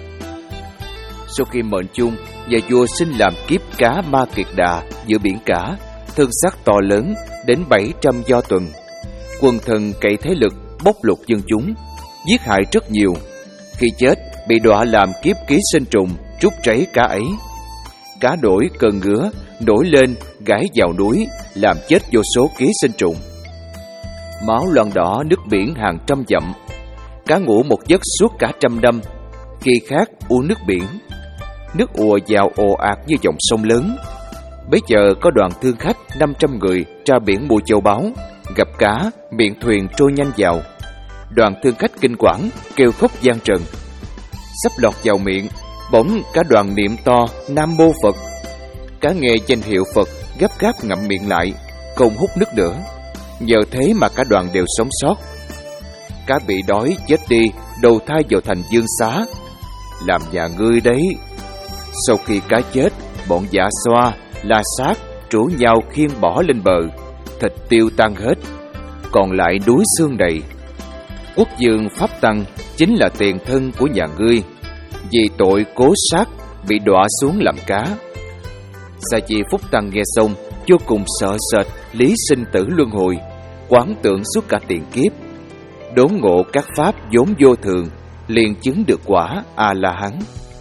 Sau khi mệnh chung, nhà vua xin làm kiếp cá Ma Kiệt Đà giữa biển cả, thân xác to lớn đến bảy trăm do tuần. Quần thần cậy thế lực bóc lột dân chúng, giết hại rất nhiều. Khi chết bị đọa làm kiếp ký sinh trùng, trút cháy cá ấy. Cá nổi cơn ngứa, nổi lên gãi vào núi, làm chết vô số ký sinh trùng. Máu loang đỏ nước biển hàng trăm dặm. Cá ngủ một giấc suốt cả trăm năm, khi khát uống nước biển. nước ùa vào ồ ạt như dòng sông lớn. Bấy giờ có đoàn thương khách năm trăm người ra biển mua châu báu, gặp cá, miệng thuyền trôi nhanh vào. Đoàn thương khách kinh quản, kêu khóc gian trần. Sắp lọt vào miệng, bỗng cả đoàn niệm to Nam Mô Phật. Cá nghe danh hiệu Phật gấp gáp ngậm miệng lại, không hút nước nữa. Nhờ thế mà cả đoàn đều sống sót. Cá bị đói chết đi, đầu thai vào thành Dương Xá, làm nhà ngươi đấy. Sau khi cá chết, bọn dạ xoa, la sát rủ nhau khiêng bỏ lên bờ, thịt tiêu tan hết, còn lại núi xương đầy. Quốc vương Pháp Tăng chính là tiền thân của nhà ngươi, vì tội cố sát bị đọa xuống làm cá. Sa Di Phúc Tăng nghe xong vô cùng sợ sệt lý sinh tử luân hồi, quán tưởng suốt cả tiền kiếp, đốn ngộ các pháp vốn vô thường, liền chứng được quả A La Hán.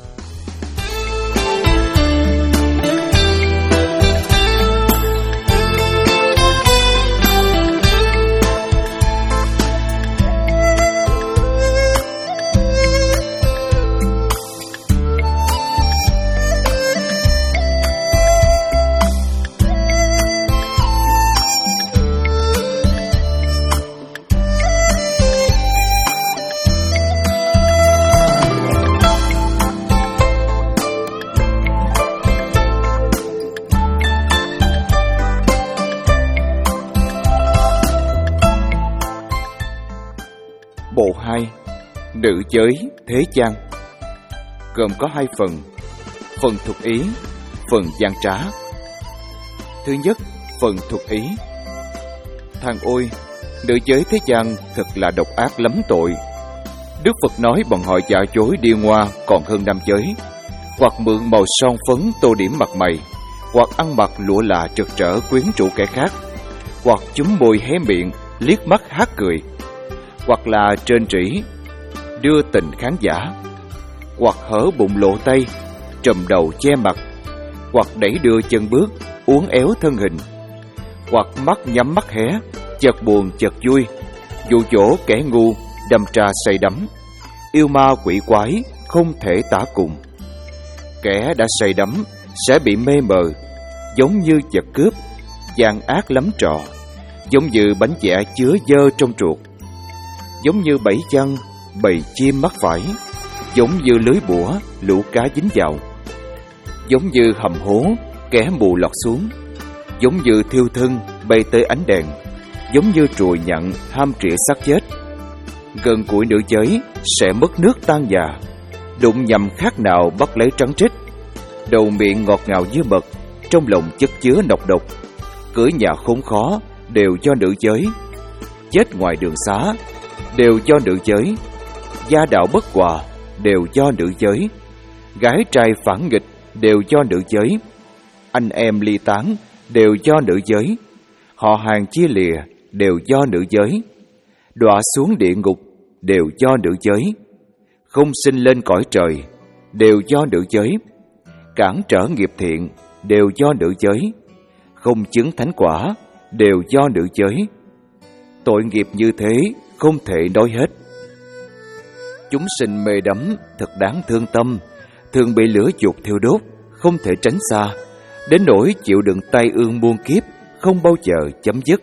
Bộ hai, Nữ giới thế gian, gồm có hai phần, phần thuộc ý, phần gian trá. Thứ nhất, phần thuộc ý. Thằng ôi, nữ giới thế gian thật là độc ác lắm tội. Đức Phật nói bọn họ giả dối điên hoa còn hơn nam giới, hoặc mượn màu son phấn tô điểm mặt mày, hoặc ăn mặc lụa là trật trở quyến rũ kẻ khác, hoặc chúm môi hé miệng, liếc mắt hát cười, hoặc là trên trĩ, đưa tình khán giả, hoặc hở bụng lộ tay, trùm đầu che mặt, hoặc đẩy đưa chân bước, uốn éo thân hình, hoặc mắt nhắm mắt hé, chợt buồn chợt vui, dụ dỗ kẻ ngu, đâm tra say đắm, yêu ma quỷ quái, không thể tả cùng. Kẻ đã say đắm sẽ bị mê mờ, giống như vật cướp, gian ác lắm trò, giống như bánh vẽ chứa dơ trong ruột, giống như bẫy chăn, bầy chim mắc phải, giống như lưới bủa, lũ cá dính vào, giống như hầm hố, kẻ mù lọt xuống, giống như thiêu thân bay tới ánh đèn, giống như trùi nhặn ham trĩa xác chết. Gần củi nữ giới sẽ mất nước tan già, đụng nhầm khác nào bắt lấy trắng trích. Đầu miệng ngọt ngào như mật, trong lòng chất chứa nọc độc. Cưới nhà khốn khó đều do nữ giới, chết ngoài đường xá đều do nữ giới, gia đạo bất hòa đều do nữ giới, gái trai phản nghịch đều do nữ giới, anh em ly tán đều do nữ giới, họ hàng chia lìa đều do nữ giới, đọa xuống địa ngục đều do nữ giới, không sinh lên cõi trời đều do nữ giới, cản trở nghiệp thiện đều do nữ giới, không chứng thánh quả đều do nữ giới. Tội nghiệp như thế không thể nói hết. Chúng sinh mê đắm thật đáng thương tâm, thường bị lửa dục thiêu đốt, không thể tránh xa, đến nỗi chịu đựng tai ương muôn kiếp, không bao giờ chấm dứt.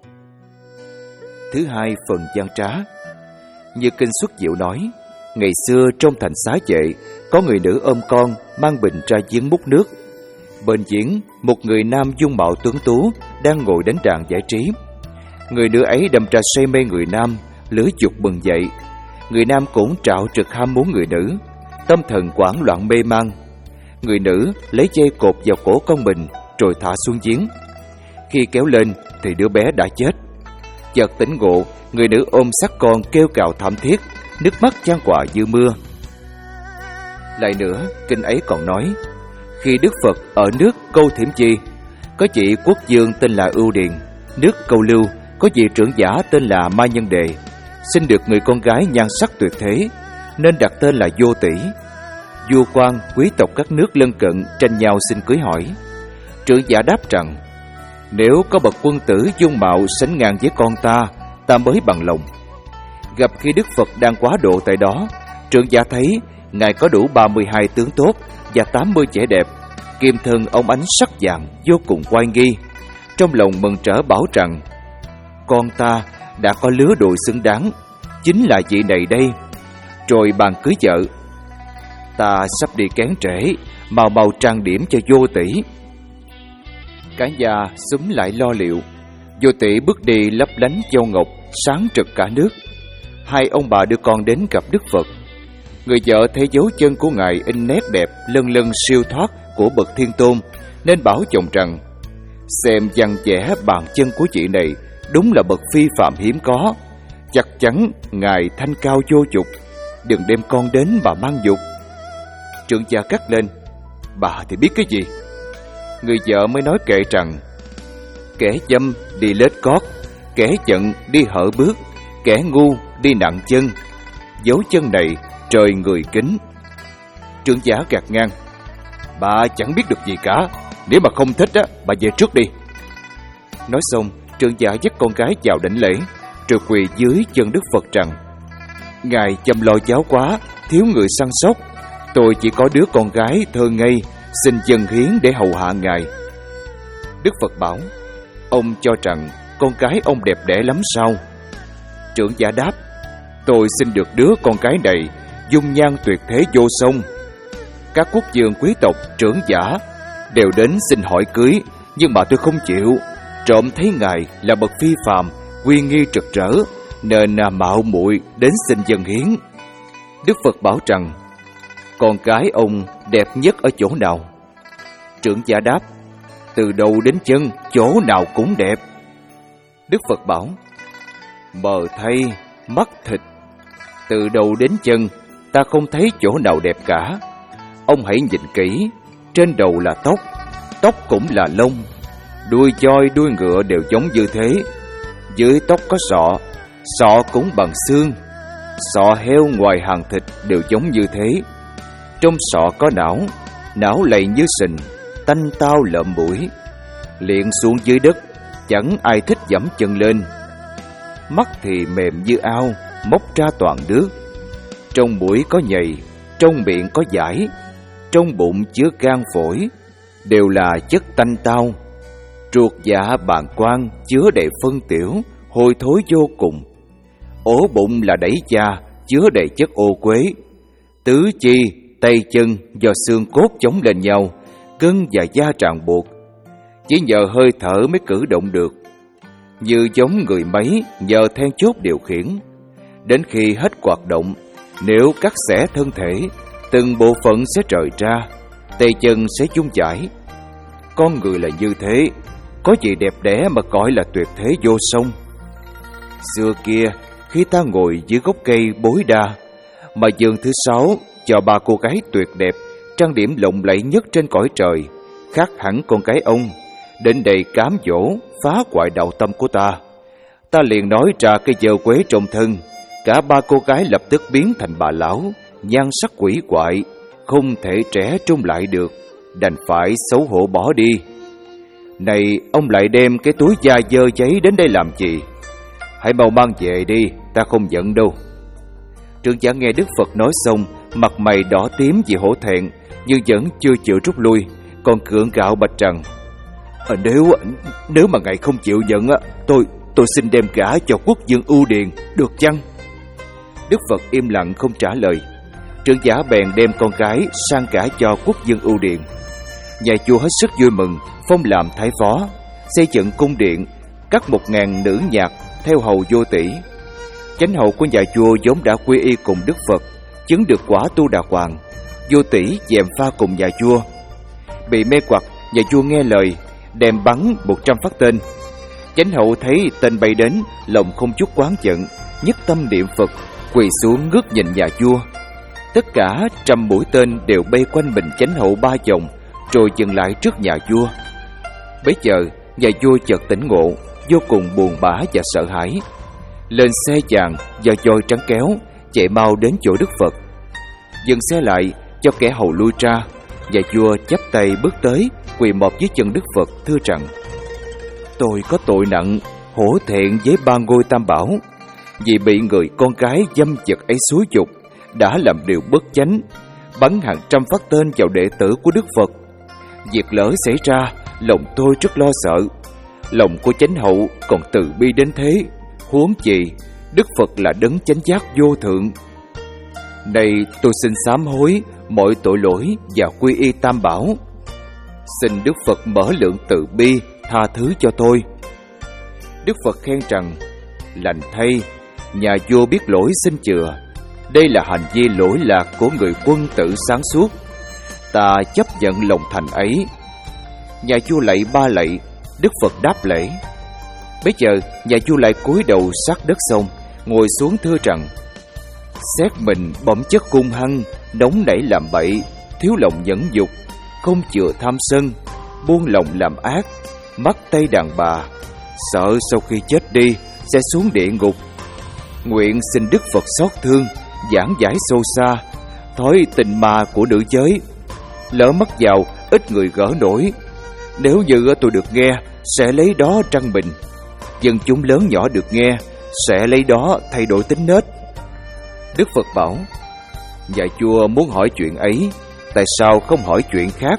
Thứ hai, phần gian trá. Như Kinh Xuất Diệu nói, ngày xưa trong thành Xá Vệ có người nữ ôm con mang bình ra giếng múc nước. Bên giếng, một người nam dung mạo tuấn tú đang ngồi đánh đàn giải trí. Người nữ ấy đâm ra say mê người nam, lửa dục bừng dậy. Người nam cũng trạo trực ham muốn người nữ, tâm thần hoảng loạn mê man. Người nữ lấy dây cột vào cổ con mình rồi thả xuống giếng. Khi kéo lên thì đứa bé đã chết. Chợt tỉnh ngộ, người nữ ôm xác con kêu cào thảm thiết, nước mắt chan hòa như mưa. Lại nữa, kinh ấy còn nói, khi Đức Phật ở nước Câu Thiểm Chi, có vị quốc vương tên là Ưu Điền, nước Câu Lưu có vị trưởng giả tên là Ma Nhân Đề, sinh được người con gái nhan sắc tuyệt thế, nên đặt tên là Vô Tỷ. Vua quan, quý tộc các nước lân cận tranh nhau xin cưới hỏi. Trưởng giả đáp rằng, nếu có bậc quân tử dung mạo sánh ngang với con ta, ta mới bằng lòng. Gặp khi Đức Phật đang quá độ tại đó, trưởng giả thấy ngài có đủ ba mươi hai tướng tốt và tám mươi vẻ đẹp, kim thân ông ánh sắc vàng vô cùng oai nghi. Trong lòng mừng rỡ bảo rằng: con ta đã có lứa đôi xứng đáng, chính là vị này đây. Rồi bàn cưới vợ. Ta sắp đi kén trễ, mau mau trang điểm cho vô tỷ. Cả nhà xúm lại lo liệu. Vô tỷ bước đi lấp lánh châu ngọc, sáng rực cả nước. Hai ông bà đưa con đến gặp Đức Phật. Người vợ thấy dấu chân của ngài in nét đẹp lân lân siêu thoát của bậc Thiên Tôn, nên bảo chồng rằng: xem văn vẽ bàn chân của chị này đúng là bậc phi phạm hiếm có, chắc chắn ngài thanh cao vô dục, đừng đem con đến mà mang dục. Trưởng gia cắt lên: bà thì biết cái gì? Người vợ mới nói kệ rằng: kẻ dâm đi lết cót, kẻ giận đi hở bước, kẻ ngu đi nặng chân, dấu chân này trời người kính. Trưởng giả gạt ngang: bà chẳng biết được gì cả, nếu mà không thích á, bà về trước đi. Nói xong, trưởng giả dắt con gái vào đảnh lễ, rồi quỳ dưới chân Đức Phật rằng: ngài chăm lo giáo quá, thiếu người săn sóc, tôi chỉ có đứa con gái thơ ngây, xin dâng hiến để hầu hạ ngài. Đức Phật bảo: ông cho rằng con gái ông đẹp đẽ lắm sao? Trưởng giả đáp: tôi xin được đứa con gái này, dung nhan tuyệt thế vô song. Các quốc vương quý tộc, trưởng giả đều đến xin hỏi cưới, nhưng mà tôi không chịu. Trộm thấy ngài là bậc phi phàm, uy nghi trực rỡ, nên mạo muội đến xin dâng hiến. Đức Phật bảo rằng: con gái ông đẹp nhất ở chỗ nào? Trưởng giả đáp: từ đầu đến chân, chỗ nào cũng đẹp. Đức Phật bảo: mờ thay, mắt thịt, từ đầu đến chân ta không thấy chỗ nào đẹp cả. Ông hãy nhìn kỹ, trên đầu là tóc, tóc cũng là lông, đuôi voi đuôi ngựa đều giống như thế. Dưới tóc có sọ, sọ cũng bằng xương, sọ heo ngoài hàng thịt đều giống như thế. Trong sọ có não, não lầy như sình, tanh tao lợm mũi, liệng xuống dưới đất, chẳng ai thích dẫm chân lên. Mắt thì mềm như ao, móc ra toàn nước. Trong mũi có nhầy, trong miệng có dải, trong bụng chứa gan phổi, đều là chất tanh tao. Ruột dạ bàng quang chứa đầy phân tiểu, hôi thối vô cùng. Ổ bụng là đẩy da, chứa đầy chất ô quế. Tứ chi, tay chân do xương cốt chống lên nhau, gân và da ràng buộc, chỉ nhờ hơi thở mới cử động được. Như giống người máy nhờ then chốt điều khiển. Đến khi hết hoạt động, nếu cắt xẻ thân thể, từng bộ phận sẽ rời ra, tay chân sẽ chung chảy. Con người là như thế, có gì đẹp đẽ mà gọi là tuyệt thế vô song. Xưa kia, khi ta ngồi dưới gốc cây bối đa, mà giường thứ sáu cho ba cô gái tuyệt đẹp, trang điểm lộng lẫy nhất trên cõi trời, khác hẳn con cái ông, đến đây cám dỗ, phá hoại đạo tâm của ta. Ta liền nói ra cái dơ quế trong thân, cả ba cô gái lập tức biến thành bà lão, nhan sắc quỷ quại, không thể trẻ trung lại được, đành phải xấu hổ bỏ đi. Này, ông lại đem cái túi da dơ giấy đến đây làm gì? Hãy mau mang về đi, ta không giận đâu. Trưởng giả nghe Đức Phật nói xong, mặt mày đỏ tím vì hổ thẹn, nhưng vẫn chưa chịu rút lui, còn cưỡng gạo bạch rằng: à, nếu nếu mà ngài không chịu nhận á, tôi tôi xin đem gả cho quốc vương Ưu Điền, được chăng? Đức Phật im lặng không trả lời. Trưởng giả bèn đem con gái sang gả cho quốc vương Ưu Điền. Nhà vua hết sức vui mừng, phong làm thái phó, xây dựng cung điện, cắt một ngàn nữ nhạc theo hầu vô tỷ. Chánh hậu của nhà vua vốn đã quy y cùng Đức Phật, chứng được quả tu đà hoàng. Vô tỷ gièm pha cùng nhà vua. Bị mê hoặc, nhà vua nghe lời, đem bắn một trăm phát tên. Chánh hậu thấy tên bay đến, lòng không chút oán giận, nhất tâm niệm Phật, quỳ xuống ngước nhìn nhà vua. Tất cả trăm mũi tên đều bay quanh mình chánh hậu ba vòng, rồi dừng lại trước nhà vua. Bấy giờ, nhà vua chợt tỉnh ngộ, vô cùng buồn bã và sợ hãi. Lên xe vàng do voi trắng kéo, chạy mau đến chỗ Đức Phật. Dừng xe lại, cho kẻ hầu lui ra. Nhà vua chắp tay bước tới, quỳ mọp dưới chân Đức Phật, thưa rằng: tôi có tội nặng, hổ thẹn với ba ngôi tam bảo, vì bị người con gái dâm dật ấy xúi dục, đã làm điều bất chánh, bắn hàng trăm phát tên vào đệ tử của Đức Phật. Việc lỡ xảy ra, lòng tôi rất lo sợ. Lòng của chánh hậu còn từ bi đến thế, huống chi Đức Phật là đấng chánh giác vô thượng. Này tôi xin sám hối mọi tội lỗi và quy y Tam Bảo. Xin Đức Phật mở lượng từ bi tha thứ cho tôi. Đức Phật khen rằng: lành thay, nhà vua biết lỗi xin chừa. Đây là hành vi lỗi lạc của người quân tử sáng suốt. Ta chấp nhận lòng thành ấy. Nhà vua lạy ba lạy, Đức Phật đáp lễ. Bây giờ nhà vua lại cúi đầu sát đất xong, ngồi xuống thưa rằng: xét mình bẩm chất hung hăng, nóng nảy làm bậy, thiếu lòng nhẫn dục, không chừa tham sân, buông lòng làm ác, mắc tay đàn bà, sợ sau khi chết đi sẽ xuống địa ngục. Nguyện xin Đức Phật xót thương, giảng giải sâu xa thói tình ma của nữ giới. Lỡ mất vào, ít người gỡ nổi. Nếu như tôi được nghe, sẽ lấy đó trăng bình. Dân chúng lớn nhỏ được nghe, sẽ lấy đó thay đổi tính nết. Đức Phật bảo: nhà vua muốn hỏi chuyện ấy, tại sao không hỏi chuyện khác?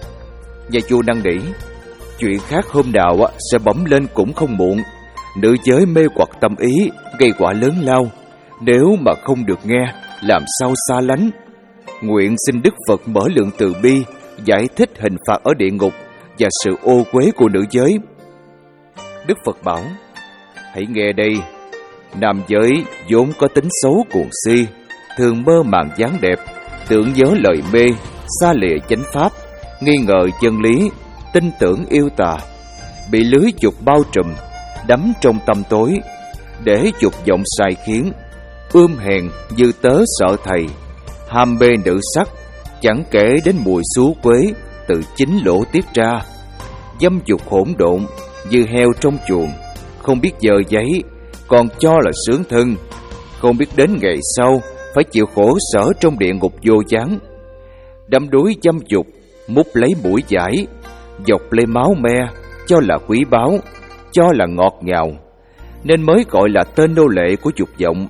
Nhà vua năn nỉ: chuyện khác hôm nào sẽ bấm lên cũng không muộn. Nữ giới mê hoặc tâm ý, gây quả lớn lao. Nếu mà không được nghe, làm sao xa lánh? Nguyện xin Đức Phật mở lượng từ bi, giải thích hình phạt ở địa ngục và sự ô uế của nữ giới. Đức Phật bảo: hãy nghe đây. Nam giới vốn có tính xấu cuồng si, thường mơ màng dáng đẹp, tưởng nhớ lời mê, xa lìa chánh pháp, nghi ngờ chân lý, tin tưởng yêu tà, bị lưới dục bao trùm, đắm trong tâm tối, để dục vọng sai khiến, ươm hèn như tớ sợ thầy, ham mê nữ sắc, chẳng kể đến mùi xú quế từ chính lỗ tiết ra, dâm dục hỗn độn như heo trong chuồng, không biết giờ giấy, còn cho là sướng thân, không biết đến ngày sau phải chịu khổ sở trong địa ngục vô gián. Đắm đuối dâm dục, mút lấy mũi giải, dọc lấy máu me, cho là quý báu, cho là ngọt ngào, nên mới gọi là tên nô lệ của dục vọng.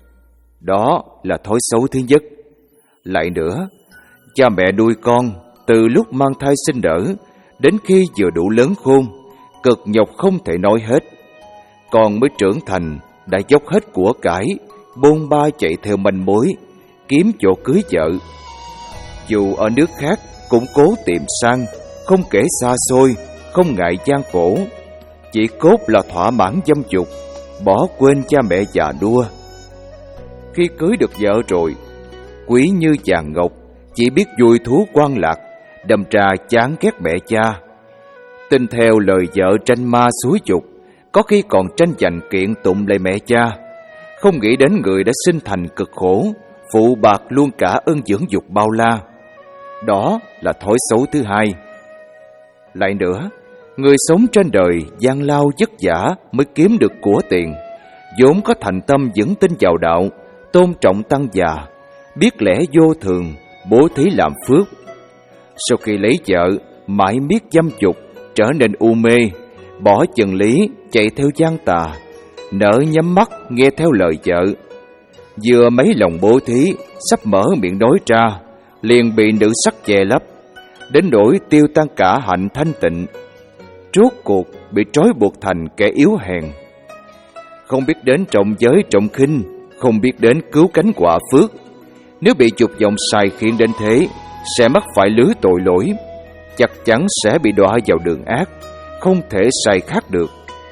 Đó là thói xấu thứ nhất. Lại nữa, cha mẹ nuôi con từ lúc mang thai sinh nở đến khi vừa đủ lớn khôn, cực nhọc không thể nói hết. Con mới trưởng thành đã dốc hết của cải, bôn ba chạy theo manh mối, kiếm chỗ cưới vợ. Dù ở nước khác cũng cố tìm sang, không kể xa xôi, không ngại gian khổ, chỉ cốt là thỏa mãn dâm dục, bỏ quên cha mẹ già nua. Khi cưới được vợ rồi, quý như vàng ngọc, chỉ biết vui thú quan lạc, đâm ra chán ghét mẹ cha. Tin theo lời vợ tranh ma xúi dục, có khi còn tranh giành kiện tụng lại mẹ cha, không nghĩ đến người đã sinh thành cực khổ, phụ bạc luôn cả ơn dưỡng dục bao la. Đó là thói xấu thứ hai. Lại nữa, người sống trên đời gian lao vất vả mới kiếm được của tiền, vốn có thành tâm vững tin vào đạo, tôn trọng tăng già, biết lẽ vô thường, bố thí làm phước. Sau khi lấy vợ, mãi miết dâm dục, trở nên u mê, bỏ chân lý, chạy theo gian tà, nỡ nhắm mắt nghe theo lời vợ. Vừa mấy lòng bố thí, sắp mở miệng nói ra, liền bị nữ sắc che lấp, đến nỗi tiêu tan cả hạnh thanh tịnh. Rốt cuộc bị trói buộc thành kẻ yếu hèn, không biết đến trọng giới trọng khinh, không biết đến cứu cánh quả phước. Nếu bị dục vọng sai khiến đến thế, sẽ mắc phải lưới tội lỗi, chắc chắn sẽ bị đọa vào đường ác, không thể sai khác được.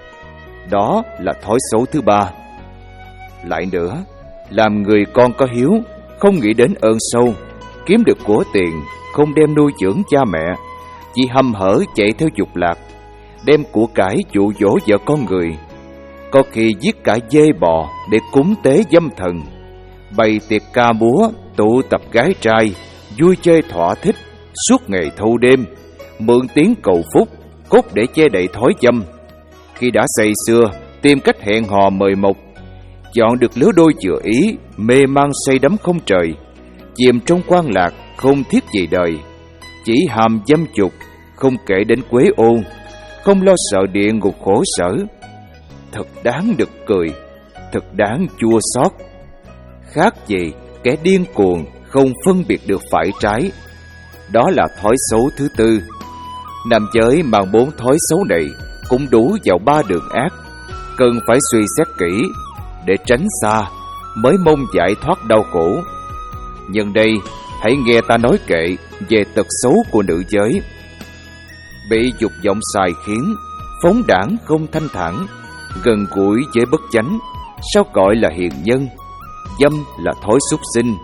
Đó là thói xấu thứ ba. Lại nữa, làm người con có hiếu, không nghĩ đến ơn sâu, kiếm được của tiền, không đem nuôi dưỡng cha mẹ, chỉ hăm hở chạy theo dục lạc, đem của cải dụ dỗ vợ con người, có khi giết cả dê bò để cúng tế dâm thần, bày tiệc ca múa, tụ tập gái trai, vui chơi thỏa thích suốt ngày thâu đêm, mượn tiếng cầu phúc, cốt để che đậy thói dâm. Khi đã say sưa, tìm cách hẹn hò mời mộc, chọn được lứa đôi vừa ý, mê man say đắm không trời, chìm trong quan lạc, không thiết gì đời, chỉ hàm dâm dục, không kể đến quế ô, không lo sợ địa ngục khổ sở. Thật đáng được cười, thật đáng chua xót. Khác gì kẻ điên cuồng không phân biệt được phải trái. Đó là thói xấu thứ tư. Nam giới mang bốn thói xấu này cũng đủ vào ba đường ác, cần phải suy xét kỹ để tránh xa, mới mong giải thoát đau khổ. Nhân đây, hãy nghe ta nói kệ về tật xấu của nữ giới. Bị dục vọng sai khiến, phóng đãng không thanh thản, gần gũi với bất chánh, sao gọi là hiền nhân? Dâm là thói súc sinh,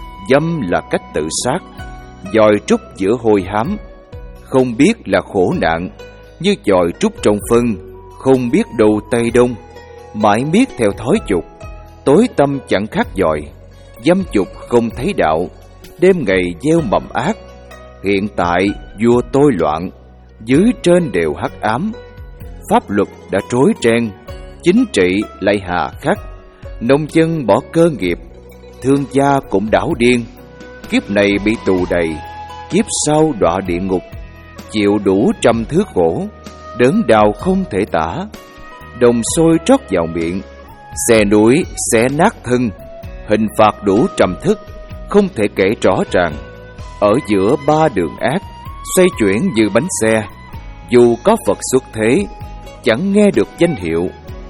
dâm là cách tự sát, dòi trúc giữa hôi hám, không biết là khổ nạn, như dòi trúc trong phân, không biết đâu Tây Đông, mãi miết theo thói dục, tối tâm chẳng khác dòi, dâm dục không thấy đạo, đêm ngày gieo mầm ác. Hiện tại vua tôi loạn, dưới trên đều hắc ám, pháp luật đã rối ren, chính trị lại hà khắc, nông dân bỏ cơ nghiệp, thương gia cũng đảo điên. Kiếp này bị tù đầy, kiếp sau đọa địa ngục, chịu đủ trăm thứ khổ, đớn đau không thể tả. Đồng sôi trót vào miệng, xé núi xé nát thân, hình phạt đủ trầm thức, không thể kể rõ ràng. Ở giữa ba đường ác, xoay chuyển như bánh xe, dù có Phật xuất thế, chẳng nghe được danh hiệu.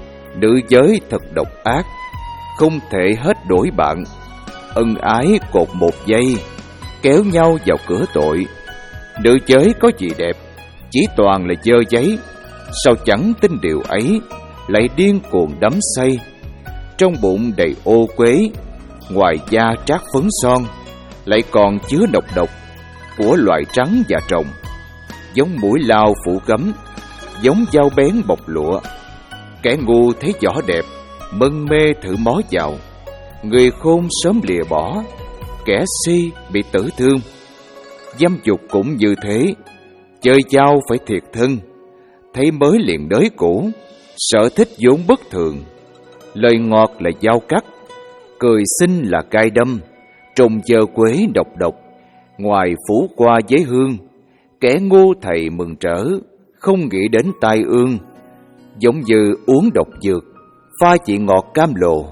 Nữ giới thật độc ác, không thể hết đổi bạn. Ân ái cột một giây, kéo nhau vào cửa tội. Nữ giới có gì đẹp, chỉ toàn là dơ giấy. Sao chẳng tin điều ấy, lại điên cuồng đắm say. Trong bụng đầy ô quế, ngoài da trát phấn son, lại còn chứa độc độc của loại trắng và trồng, giống mũi lao phủ cấm, giống dao bén bọc lụa. Kẻ ngu thấy vỏ đẹp, mân mê thử mó vào, người khôn sớm lìa bỏ, kẻ si bị tử thương. Dâm dục cũng như thế, chơi dao phải thiệt thân, thấy mới liền đới cũ, sở thích vốn bất thường. Lời ngọt là dao cắt, cười xinh là cay đâm, trồng dơ quế độc độc, ngoài phủ qua giấy hương. Kẻ ngu thầy mừng trở, không nghĩ đến tai ương, giống như uống độc dược, pha chị ngọt cam lồ.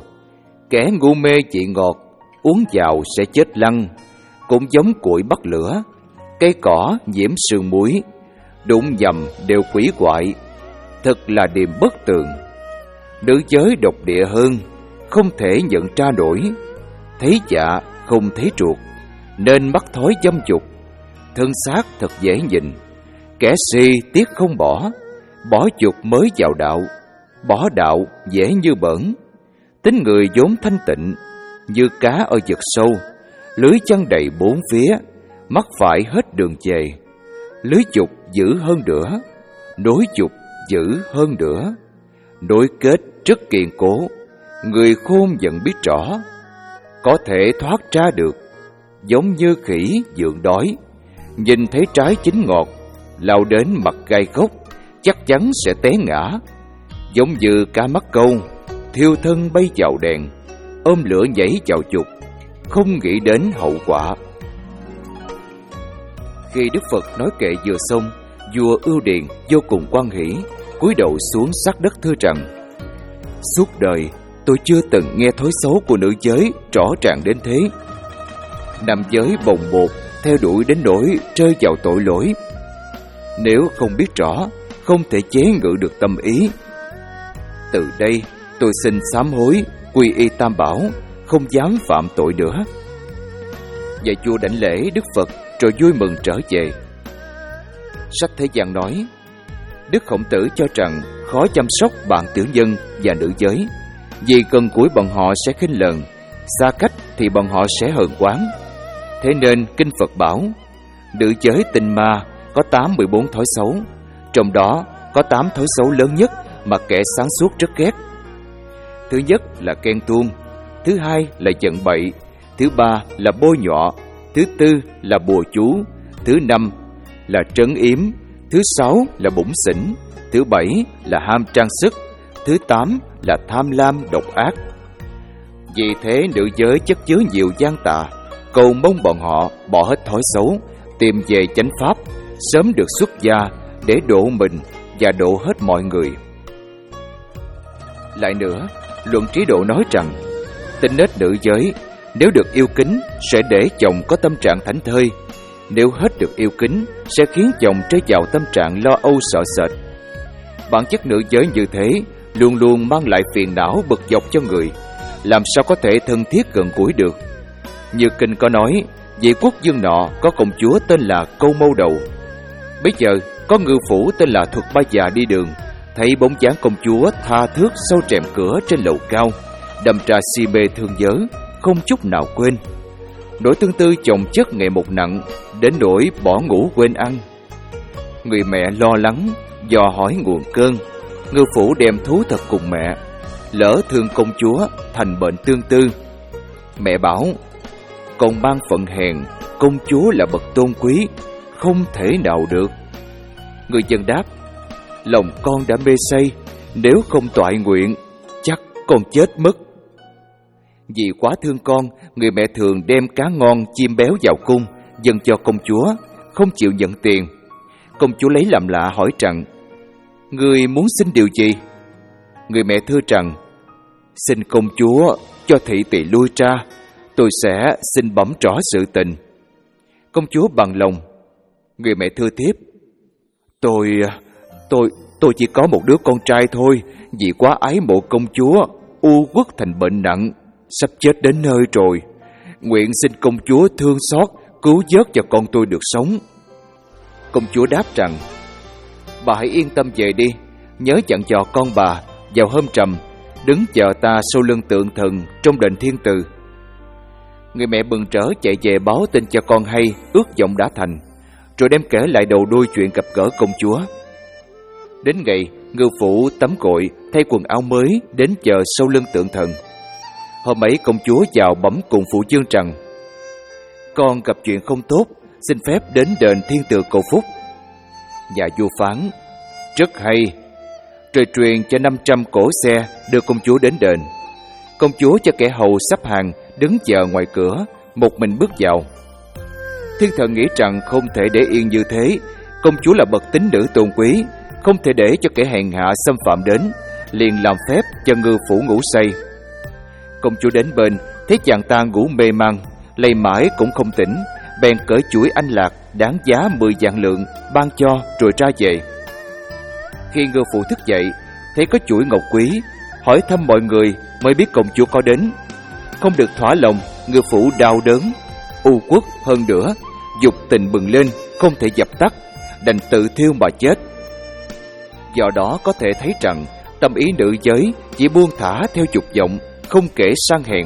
Kẻ ngu mê chị ngọt, uống vào sẽ chết lăng, cũng giống củi bắt lửa, cây cỏ nhiễm sương muối, đụng nhầm đều quỷ quại, thật là điềm bất tường. Nữ giới độc địa hơn, không thể nhận ra nổi, thấy dạ không thấy ruột, nên mắc thói dâm dục. Thân xác thật dễ nhìn, kẻ si tiếc không bỏ, bỏ dục mới vào đạo, bỏ đạo dễ như bỡn. Tính người vốn thanh tịnh, như cá ở vực sâu, lưới chăn đầy bốn phía, mắc phải hết đường về. Lưới dục dữ hơn nữa, nối dục dữ hơn nữa, nối kết rất kiên cố, người khôn vẫn biết rõ, có thể thoát ra được. Giống như khỉ dượng đói, nhìn thấy trái chín ngọt, lao đến mặt gai gốc, chắc chắn sẽ té ngã. Giống như cá mắc câu, thiêu thân bay vào đèn, ôm lửa nhảy vào chục, không nghĩ đến hậu quả. Khi Đức Phật nói kệ vừa xong, vua Ưu Điền vô cùng hoan hỉ, cúi đầu xuống sát đất thưa rằng: suốt đời tôi chưa từng nghe thói xấu của nữ giới rõ ràng đến thế. Nam giới bồng bột theo đuổi đến nỗi rơi vào tội lỗi. Nếu không biết rõ, không thể chế ngự được tâm ý. Từ đây tôi xin sám hối, quy y Tam Bảo, không dám phạm tội nữa. Và vua đảnh lễ Đức Phật rồi vui mừng trở về. Sách Thế Gian nói, Đức Khổng Tử cho rằng khó chăm sóc bạn tiểu nhân và nữ giới, vì gần gũi bọn họ sẽ khinh lần, xa cách thì bọn họ sẽ hờn oán. Thế nên Kinh Phật bảo, nữ giới tinh ma có tám mươi bốn thói xấu, trong đó có tám thói xấu lớn nhất mà kẻ sáng suốt rất ghét. Thứ nhất là ghen tuông, thứ hai là giận bậy, thứ ba là bôi nhọ, thứ tư là bùa chú, thứ năm là trấn yếm, thứ sáu là bủn xỉn, thứ bảy là ham trang sức, thứ tám là tham lam độc ác. Vì thế nữ giới chất chứa nhiều gian tà, cầu mong bọn họ bỏ hết thói xấu, tìm về chánh pháp, sớm được xuất gia để độ mình và độ hết mọi người. Lại nữa, Luận Trí Độ nói rằng, tính nết nữ giới Nếu được yêu kính sẽ để chồng có tâm trạng thảnh thơi. Nếu hết được yêu kính sẽ khiến chồng rơi vào tâm trạng lo âu sợ sệt. Bản chất nữ giới như thế luôn luôn mang lại phiền não bực dọc cho người, làm sao có thể thân thiết gần gũi được. Như kinh có nói, vị quốc vương nọ có công chúa tên là Câu Mâu Đầu. Bây giờ có ngư phủ tên là Thuật Ba Già đi đường, thấy bóng dáng công chúa tha thước sau rèm cửa trên lầu cao, đâm ra si mê thương nhớ, không chút nào quên. Nỗi tương tư chồng chất ngày một nặng, đến nỗi bỏ ngủ quên ăn. Người mẹ lo lắng dò hỏi nguồn cơn. Ngư phủ đem thú thật cùng mẹ, lỡ thương công chúa thành bệnh tương tư. Mẹ bảo, con mang phận hèn, công chúa là bậc tôn quý, không thể nào được. Người dân đáp, lòng con đã mê say, nếu không toại nguyện, chắc con chết mất. Vì quá thương con, người mẹ thường đem cá ngon, chim béo vào cung, dâng cho công chúa, không chịu nhận tiền. Công chúa lấy làm lạ hỏi rằng, người muốn xin điều gì? Người mẹ thưa rằng, xin công chúa cho thị tỳ lui ra, tôi sẽ xin bẩm rõ sự tình. Công chúa bằng lòng. Người mẹ thưa tiếp, Tôi, tôi, tôi chỉ có một đứa con trai thôi, vì quá ái mộ công chúa, u uất thành bệnh nặng, sắp chết đến nơi rồi. Nguyện xin công chúa thương xót, cứu vớt cho con tôi được sống. Công chúa đáp rằng, bà hãy yên tâm về đi, nhớ dặn dò con bà, vào hôm trầm, đứng chờ ta sau lưng tượng thần trong đền Thiên Từ. Người mẹ mừng rỡ chạy về báo tin cho con hay ước vọng đã thành, rồi đem kể lại đầu đuôi chuyện gặp gỡ công chúa. Đến ngày, ngư phủ tắm gội, thay quần áo mới, đến chờ sau lưng tượng thần. Hôm ấy công chúa vào bẩm cùng phụ vương rằng, con gặp chuyện không tốt, xin phép đến đền Thiên Từ cầu phúc. Nhà vua phán, rất hay. Rồi truyền cho năm trăm cỗ xe đưa công chúa đến đền. Công chúa cho kẻ hầu sắp hàng đứng chờ ngoài cửa, một mình bước vào. Thiên thần nghĩ rằng không thể để yên như thế, công chúa là bậc tín nữ tôn quý, không thể để cho kẻ hèn hạ xâm phạm đến, liền làm phép cho ngư phủ ngủ say. Công chúa đến bên, thấy chàng ta ngủ mê man, lay mãi cũng không tỉnh, bèn cởi chuỗi anh lạc đáng giá mười vạn lượng ban cho rồi ra về. Khi ngư phụ thức dậy, thấy có chuỗi ngọc quý, hỏi thăm mọi người mới biết công chúa có đến. Không được thỏa lòng, ngư phụ đau đớn, u uất hơn nữa, dục tình bừng lên, không thể dập tắt, đành tự thiêu mà chết. Do đó có thể thấy rằng tâm ý nữ giới chỉ buông thả theo dục vọng, không kể sang hèn.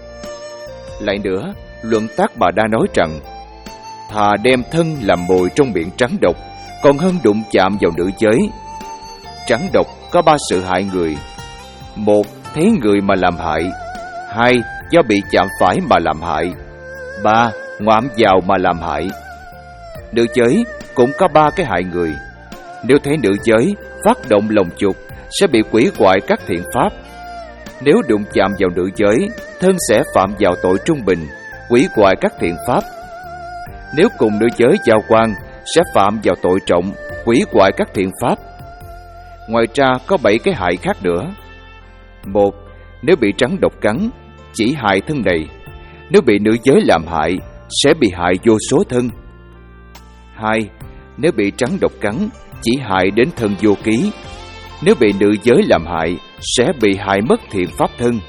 Lại nữa, luận tác bà đã nói rằng, thà đem thân làm mồi trong miệng trắng độc, còn hơn đụng chạm vào nữ giới. Trắng độc có ba sự hại người: một, thấy người mà làm hại; hai, do bị chạm phải mà làm hại; ba, ngoạm vào mà làm hại. Nữ giới cũng có ba cái hại người. Nếu thấy nữ giới phát động lòng dục, sẽ bị quỷ hoại các thiện pháp. Nếu đụng chạm vào nữ giới, thân sẽ phạm vào tội trung bình, quỷ hoại các thiện pháp. Nếu cùng nữ giới giao quan, sẽ phạm vào tội trọng, quỷ hoại các thiện pháp. Ngoài ra có bảy cái hại khác nữa. Một, nếu bị rắn độc cắn, chỉ hại thân này. Nếu bị nữ giới làm hại, sẽ bị hại vô số thân. Hai, nếu bị rắn độc cắn, chỉ hại đến thân vô ký. Nếu bị nữ giới làm hại, sẽ bị hại mất thiện pháp thân.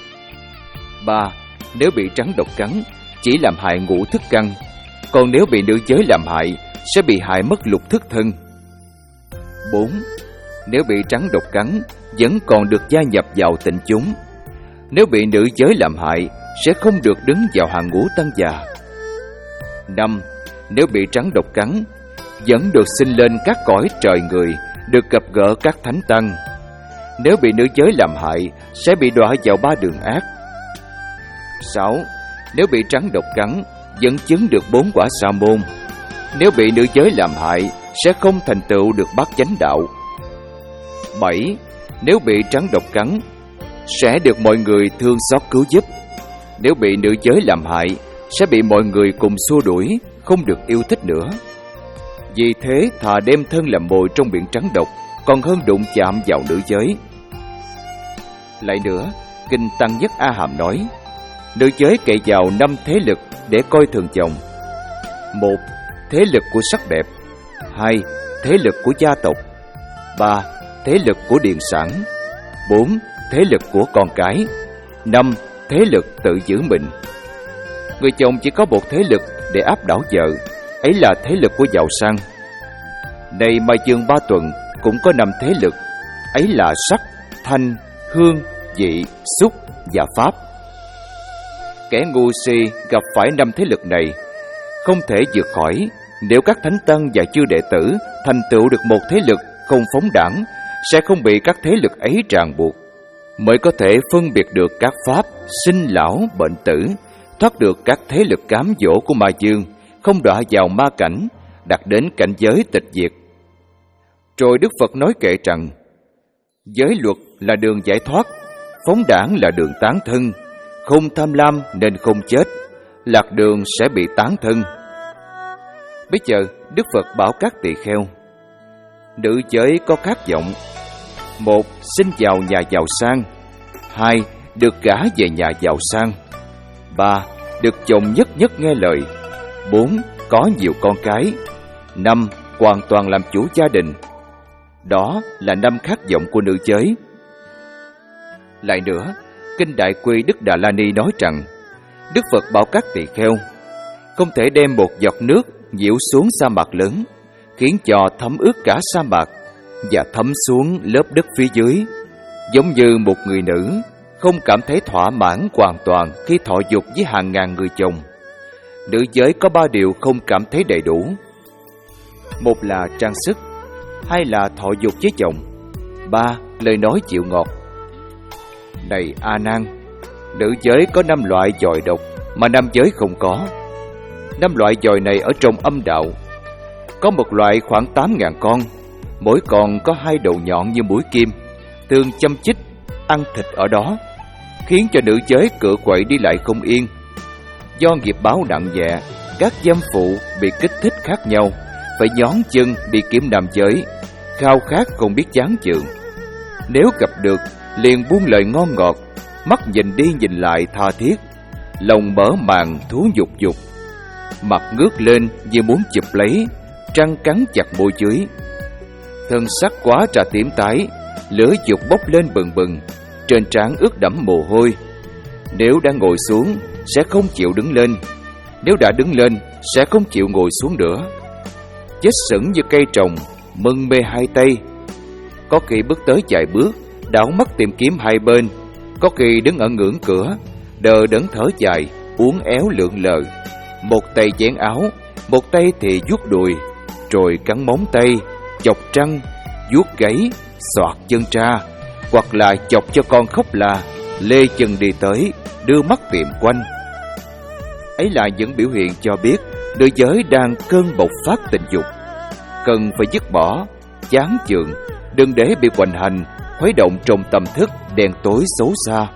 Ba, nếu bị rắn độc cắn, chỉ làm hại ngũ thức căn. Còn nếu bị nữ giới làm hại, sẽ bị hại mất lục thức thân. Bốn, nếu bị rắn độc cắn, vẫn còn được gia nhập vào tịnh chúng. Nếu bị nữ giới làm hại, sẽ không được đứng vào hàng ngũ tăng già. Năm, nếu bị rắn độc cắn, vẫn được sinh lên các cõi trời người, được gặp gỡ các thánh tăng. Nếu bị nữ giới làm hại, sẽ bị đọa vào ba đường ác. Sáu, nếu bị rắn độc cắn, vẫn chứng được bốn quả sa môn. Nếu bị nữ giới làm hại, sẽ không thành tựu được bát chánh đạo. Bảy, nếu bị rắn độc cắn, sẽ được mọi người thương xót cứu giúp. Nếu bị nữ giới làm hại, sẽ bị mọi người cùng xua đuổi, không được yêu thích nữa. Vì thế thà đem thân làm mồi trong biển trắng độc, còn hơn đụng chạm vào nữ giới. Lại nữa, Kinh Tăng Nhất A Hàm nói, Nữ giới cậy vào năm thế lực để coi thường chồng. Một, thế lực của sắc đẹp. Hai, thế lực của gia tộc. Ba, thế lực của điền sản. Bốn, thế lực của con cái. Năm, thế lực tự giữ mình. Người chồng chỉ có một thế lực để áp đảo vợ, ấy là thế lực của giàu sang. Này mà Dương Ba Tuần cũng có năm thế lực, ấy là sắc, thanh, hương, vị, xúc và pháp. Kẻ ngu si gặp phải năm thế lực này không thể vượt khỏi. Nếu các thánh tăng và chư đệ tử thành tựu được một thế lực không phóng đãng, sẽ không bị các thế lực ấy ràng buộc, mới có thể phân biệt được các pháp sinh lão bệnh tử, thoát được các thế lực cám dỗ của ma dương, không đọa vào ma cảnh, đạt đến cảnh giới tịch diệt. Rồi Đức Phật nói kệ rằng: giới luật là đường giải thoát, phóng đãng là đường tán thân, không tham lam nên không chết, lạc đường sẽ bị tán thân. Bây giờ Đức Phật bảo các tỳ kheo: nữ giới có các vọng. Một, sinh vào nhà giàu sang. Hai, được gả về nhà giàu sang. Ba, được chồng nhất nhất nghe lời. Bốn, có nhiều con cái. Năm, hoàn toàn làm chủ gia đình. Đó là năm khát vọng của nữ giới. Lại nữa, Kinh Đại Quy Đức Đà La Ni nói rằng, Đức Phật bảo các tỳ kheo không thể đem một giọt nước nhiễu xuống sa mạc lớn, khiến cho thấm ướt cả sa mạc và thấm xuống lớp đất phía dưới. Giống như một người nữ không cảm thấy thỏa mãn hoàn toàn khi thọ dục với hàng ngàn người chồng. Nữ giới có ba điều không cảm thấy đầy đủ. Một là trang sức. Hai là thọ dục với chồng. Ba, lời nói dịu ngọt. Này A Nan, nữ giới có năm loại dòi độc mà nam giới không có. Năm loại dòi này ở trong âm đạo. Có một loại khoảng tám ngàn con, mỗi con có hai đầu nhọn như mũi kim, thường châm chích, ăn thịt ở đó, khiến cho nữ giới cựa quậy đi lại không yên. Do nghiệp báo nặng nhẹ, các dâm phụ bị kích thích khác nhau, phải nhón chân đi kiếm nam giới, khao khát không biết chán chường. Nếu gặp được, liền buông lời ngon ngọt, mắt nhìn đi nhìn lại tha thiết, lòng mở màng thú dục dục, mặt ngước lên như muốn chụp lấy, răng cắn chặt môi dưới. Thân sắc quá trà tím tái, lửa dục bốc lên bừng bừng, trên trán ướt đẫm mồ hôi. Nếu đã ngồi xuống sẽ không chịu đứng lên, nếu đã đứng lên sẽ không chịu ngồi xuống nữa. Chết sững như cây trồng, mân mê hai tay. Có khi bước tới vài bước, đảo mắt tìm kiếm hai bên. Có khi đứng ở ngưỡng cửa, đờ đẫn thở dài, uốn éo lượn lờ. Một tay vén áo, một tay thì vuốt đùi, rồi cắn móng tay, chọc trăng, vuốt gáy, xoạc chân tra, hoặc là chọc cho con khóc là, lê chân đi tới, đưa mắt tìm quanh. Ấy là những biểu hiện cho biết nữ giới đang cơn bộc phát tình dục, cần phải dứt bỏ, chán chường, đừng để bị hoành hành, khuấy động trong tâm thức đen tối xấu xa.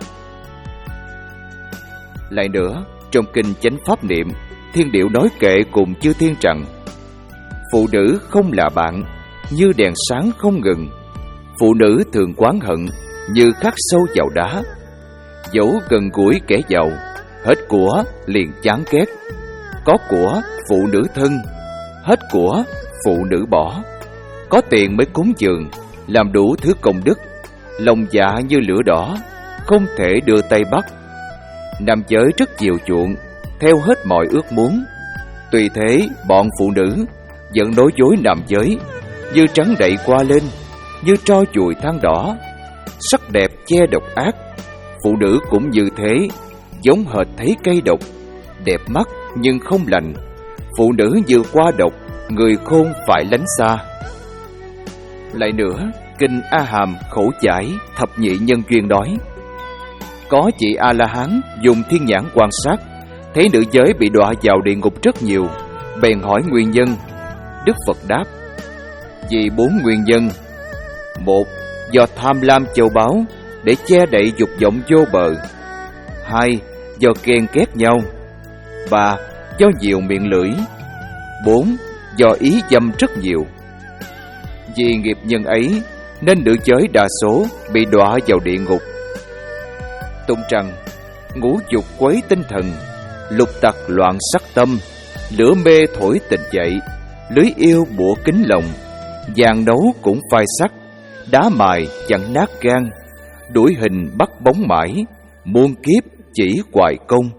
Lại nữa, trong kinh Chánh Pháp Niệm, Thiên Điệu nói kệ cùng chư thiên rằng: phụ nữ không là bạn, như đèn sáng không ngừng. Phụ nữ thường oán hận, như khắc sâu vào đá. Dẫu gần gũi kẻ giàu, hết của liền chán ghét. Có của phụ nữ thân, hết của phụ nữ bỏ. Có tiền mới cúng dường, làm đủ thứ công đức. Lòng dạ như lửa đỏ, không thể đưa tay bắt. Nam giới rất chiều chuộng, theo hết mọi ước muốn. Tùy thế bọn phụ nữ vẫn nói dối nam giới, như trắng đậy qua lên, như tro chùi than đỏ. Sắc đẹp che độc ác, phụ nữ cũng như thế, giống hệt thấy cây độc. Đẹp mắt nhưng không lành, phụ nữ như qua độc, người khôn phải lánh xa. Lại nữa, kinh A Hàm Khẩu Giải Thập Nhị Nhân Duyên nói: có chị A-la-hán dùng thiên nhãn quan sát, thấy nữ giới bị đọa vào địa ngục rất nhiều, bèn hỏi nguyên nhân. Đức Phật đáp: vì bốn nguyên nhân. Một, do tham lam châu báu để che đậy dục vọng vô bờ. Hai, do ghen ghét nhau. Ba, do nhiều miệng lưỡi. Bốn, do ý dâm rất nhiều. Vì nghiệp nhân ấy nên nữ giới đa số bị đọa vào địa ngục. Tụng rằng: ngũ dục quấy tinh thần, lục tặc loạn sắc tâm, lửa mê thổi tình dậy, lưới yêu bủa kính lòng, vàng nấu cũng phai sắc, đá mài chẳng nát gan, đuổi hình bắt bóng mãi, muôn kiếp chỉ hoài công.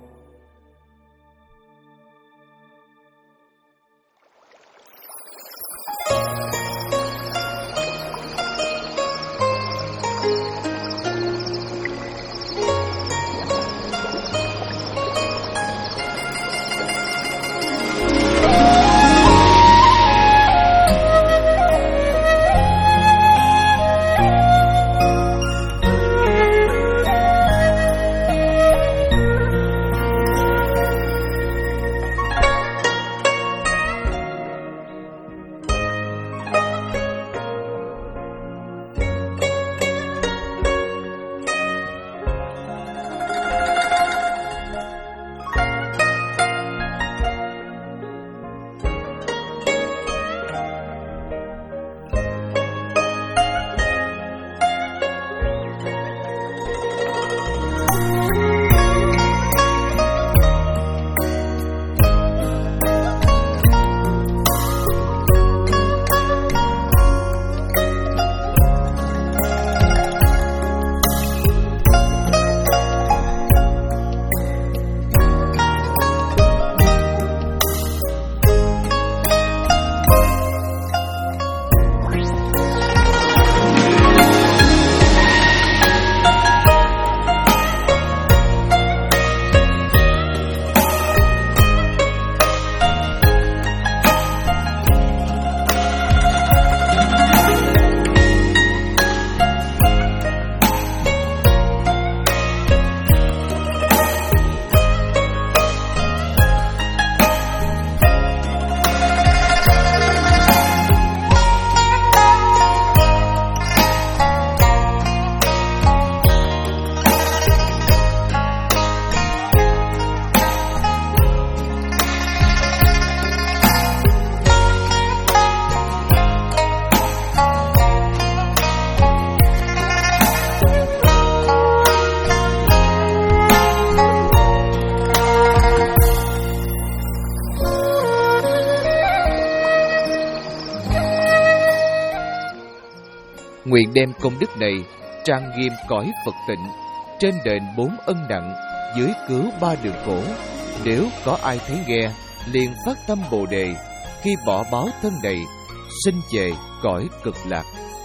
Nguyện đem công đức này trang nghiêm cõi Phật tịnh, trên đền bốn ân nặng, dưới cứu ba đường khổ. Nếu có ai thấy nghe, liền phát tâm Bồ đề, khi bỏ báo thân này, sinh về cõi cực lạc.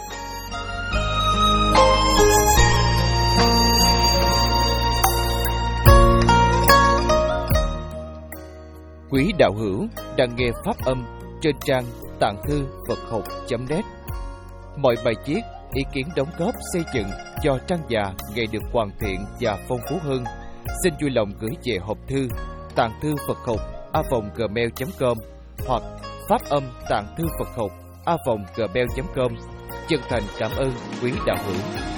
Quý đạo hữu đang nghe pháp âm trên trang tạng thư Phật học chấm net. Mọi bài viết, ý kiến đóng góp xây dựng cho trang già ngày được hoàn thiện và phong phú hơn, xin vui lòng gửi về hộp thư tạng thư Phật học a vòng gmail chấm com hoặc pháp âm tạng thư Phật học a vòng gmail chấm com. Chân thành cảm ơn quý đạo hữu.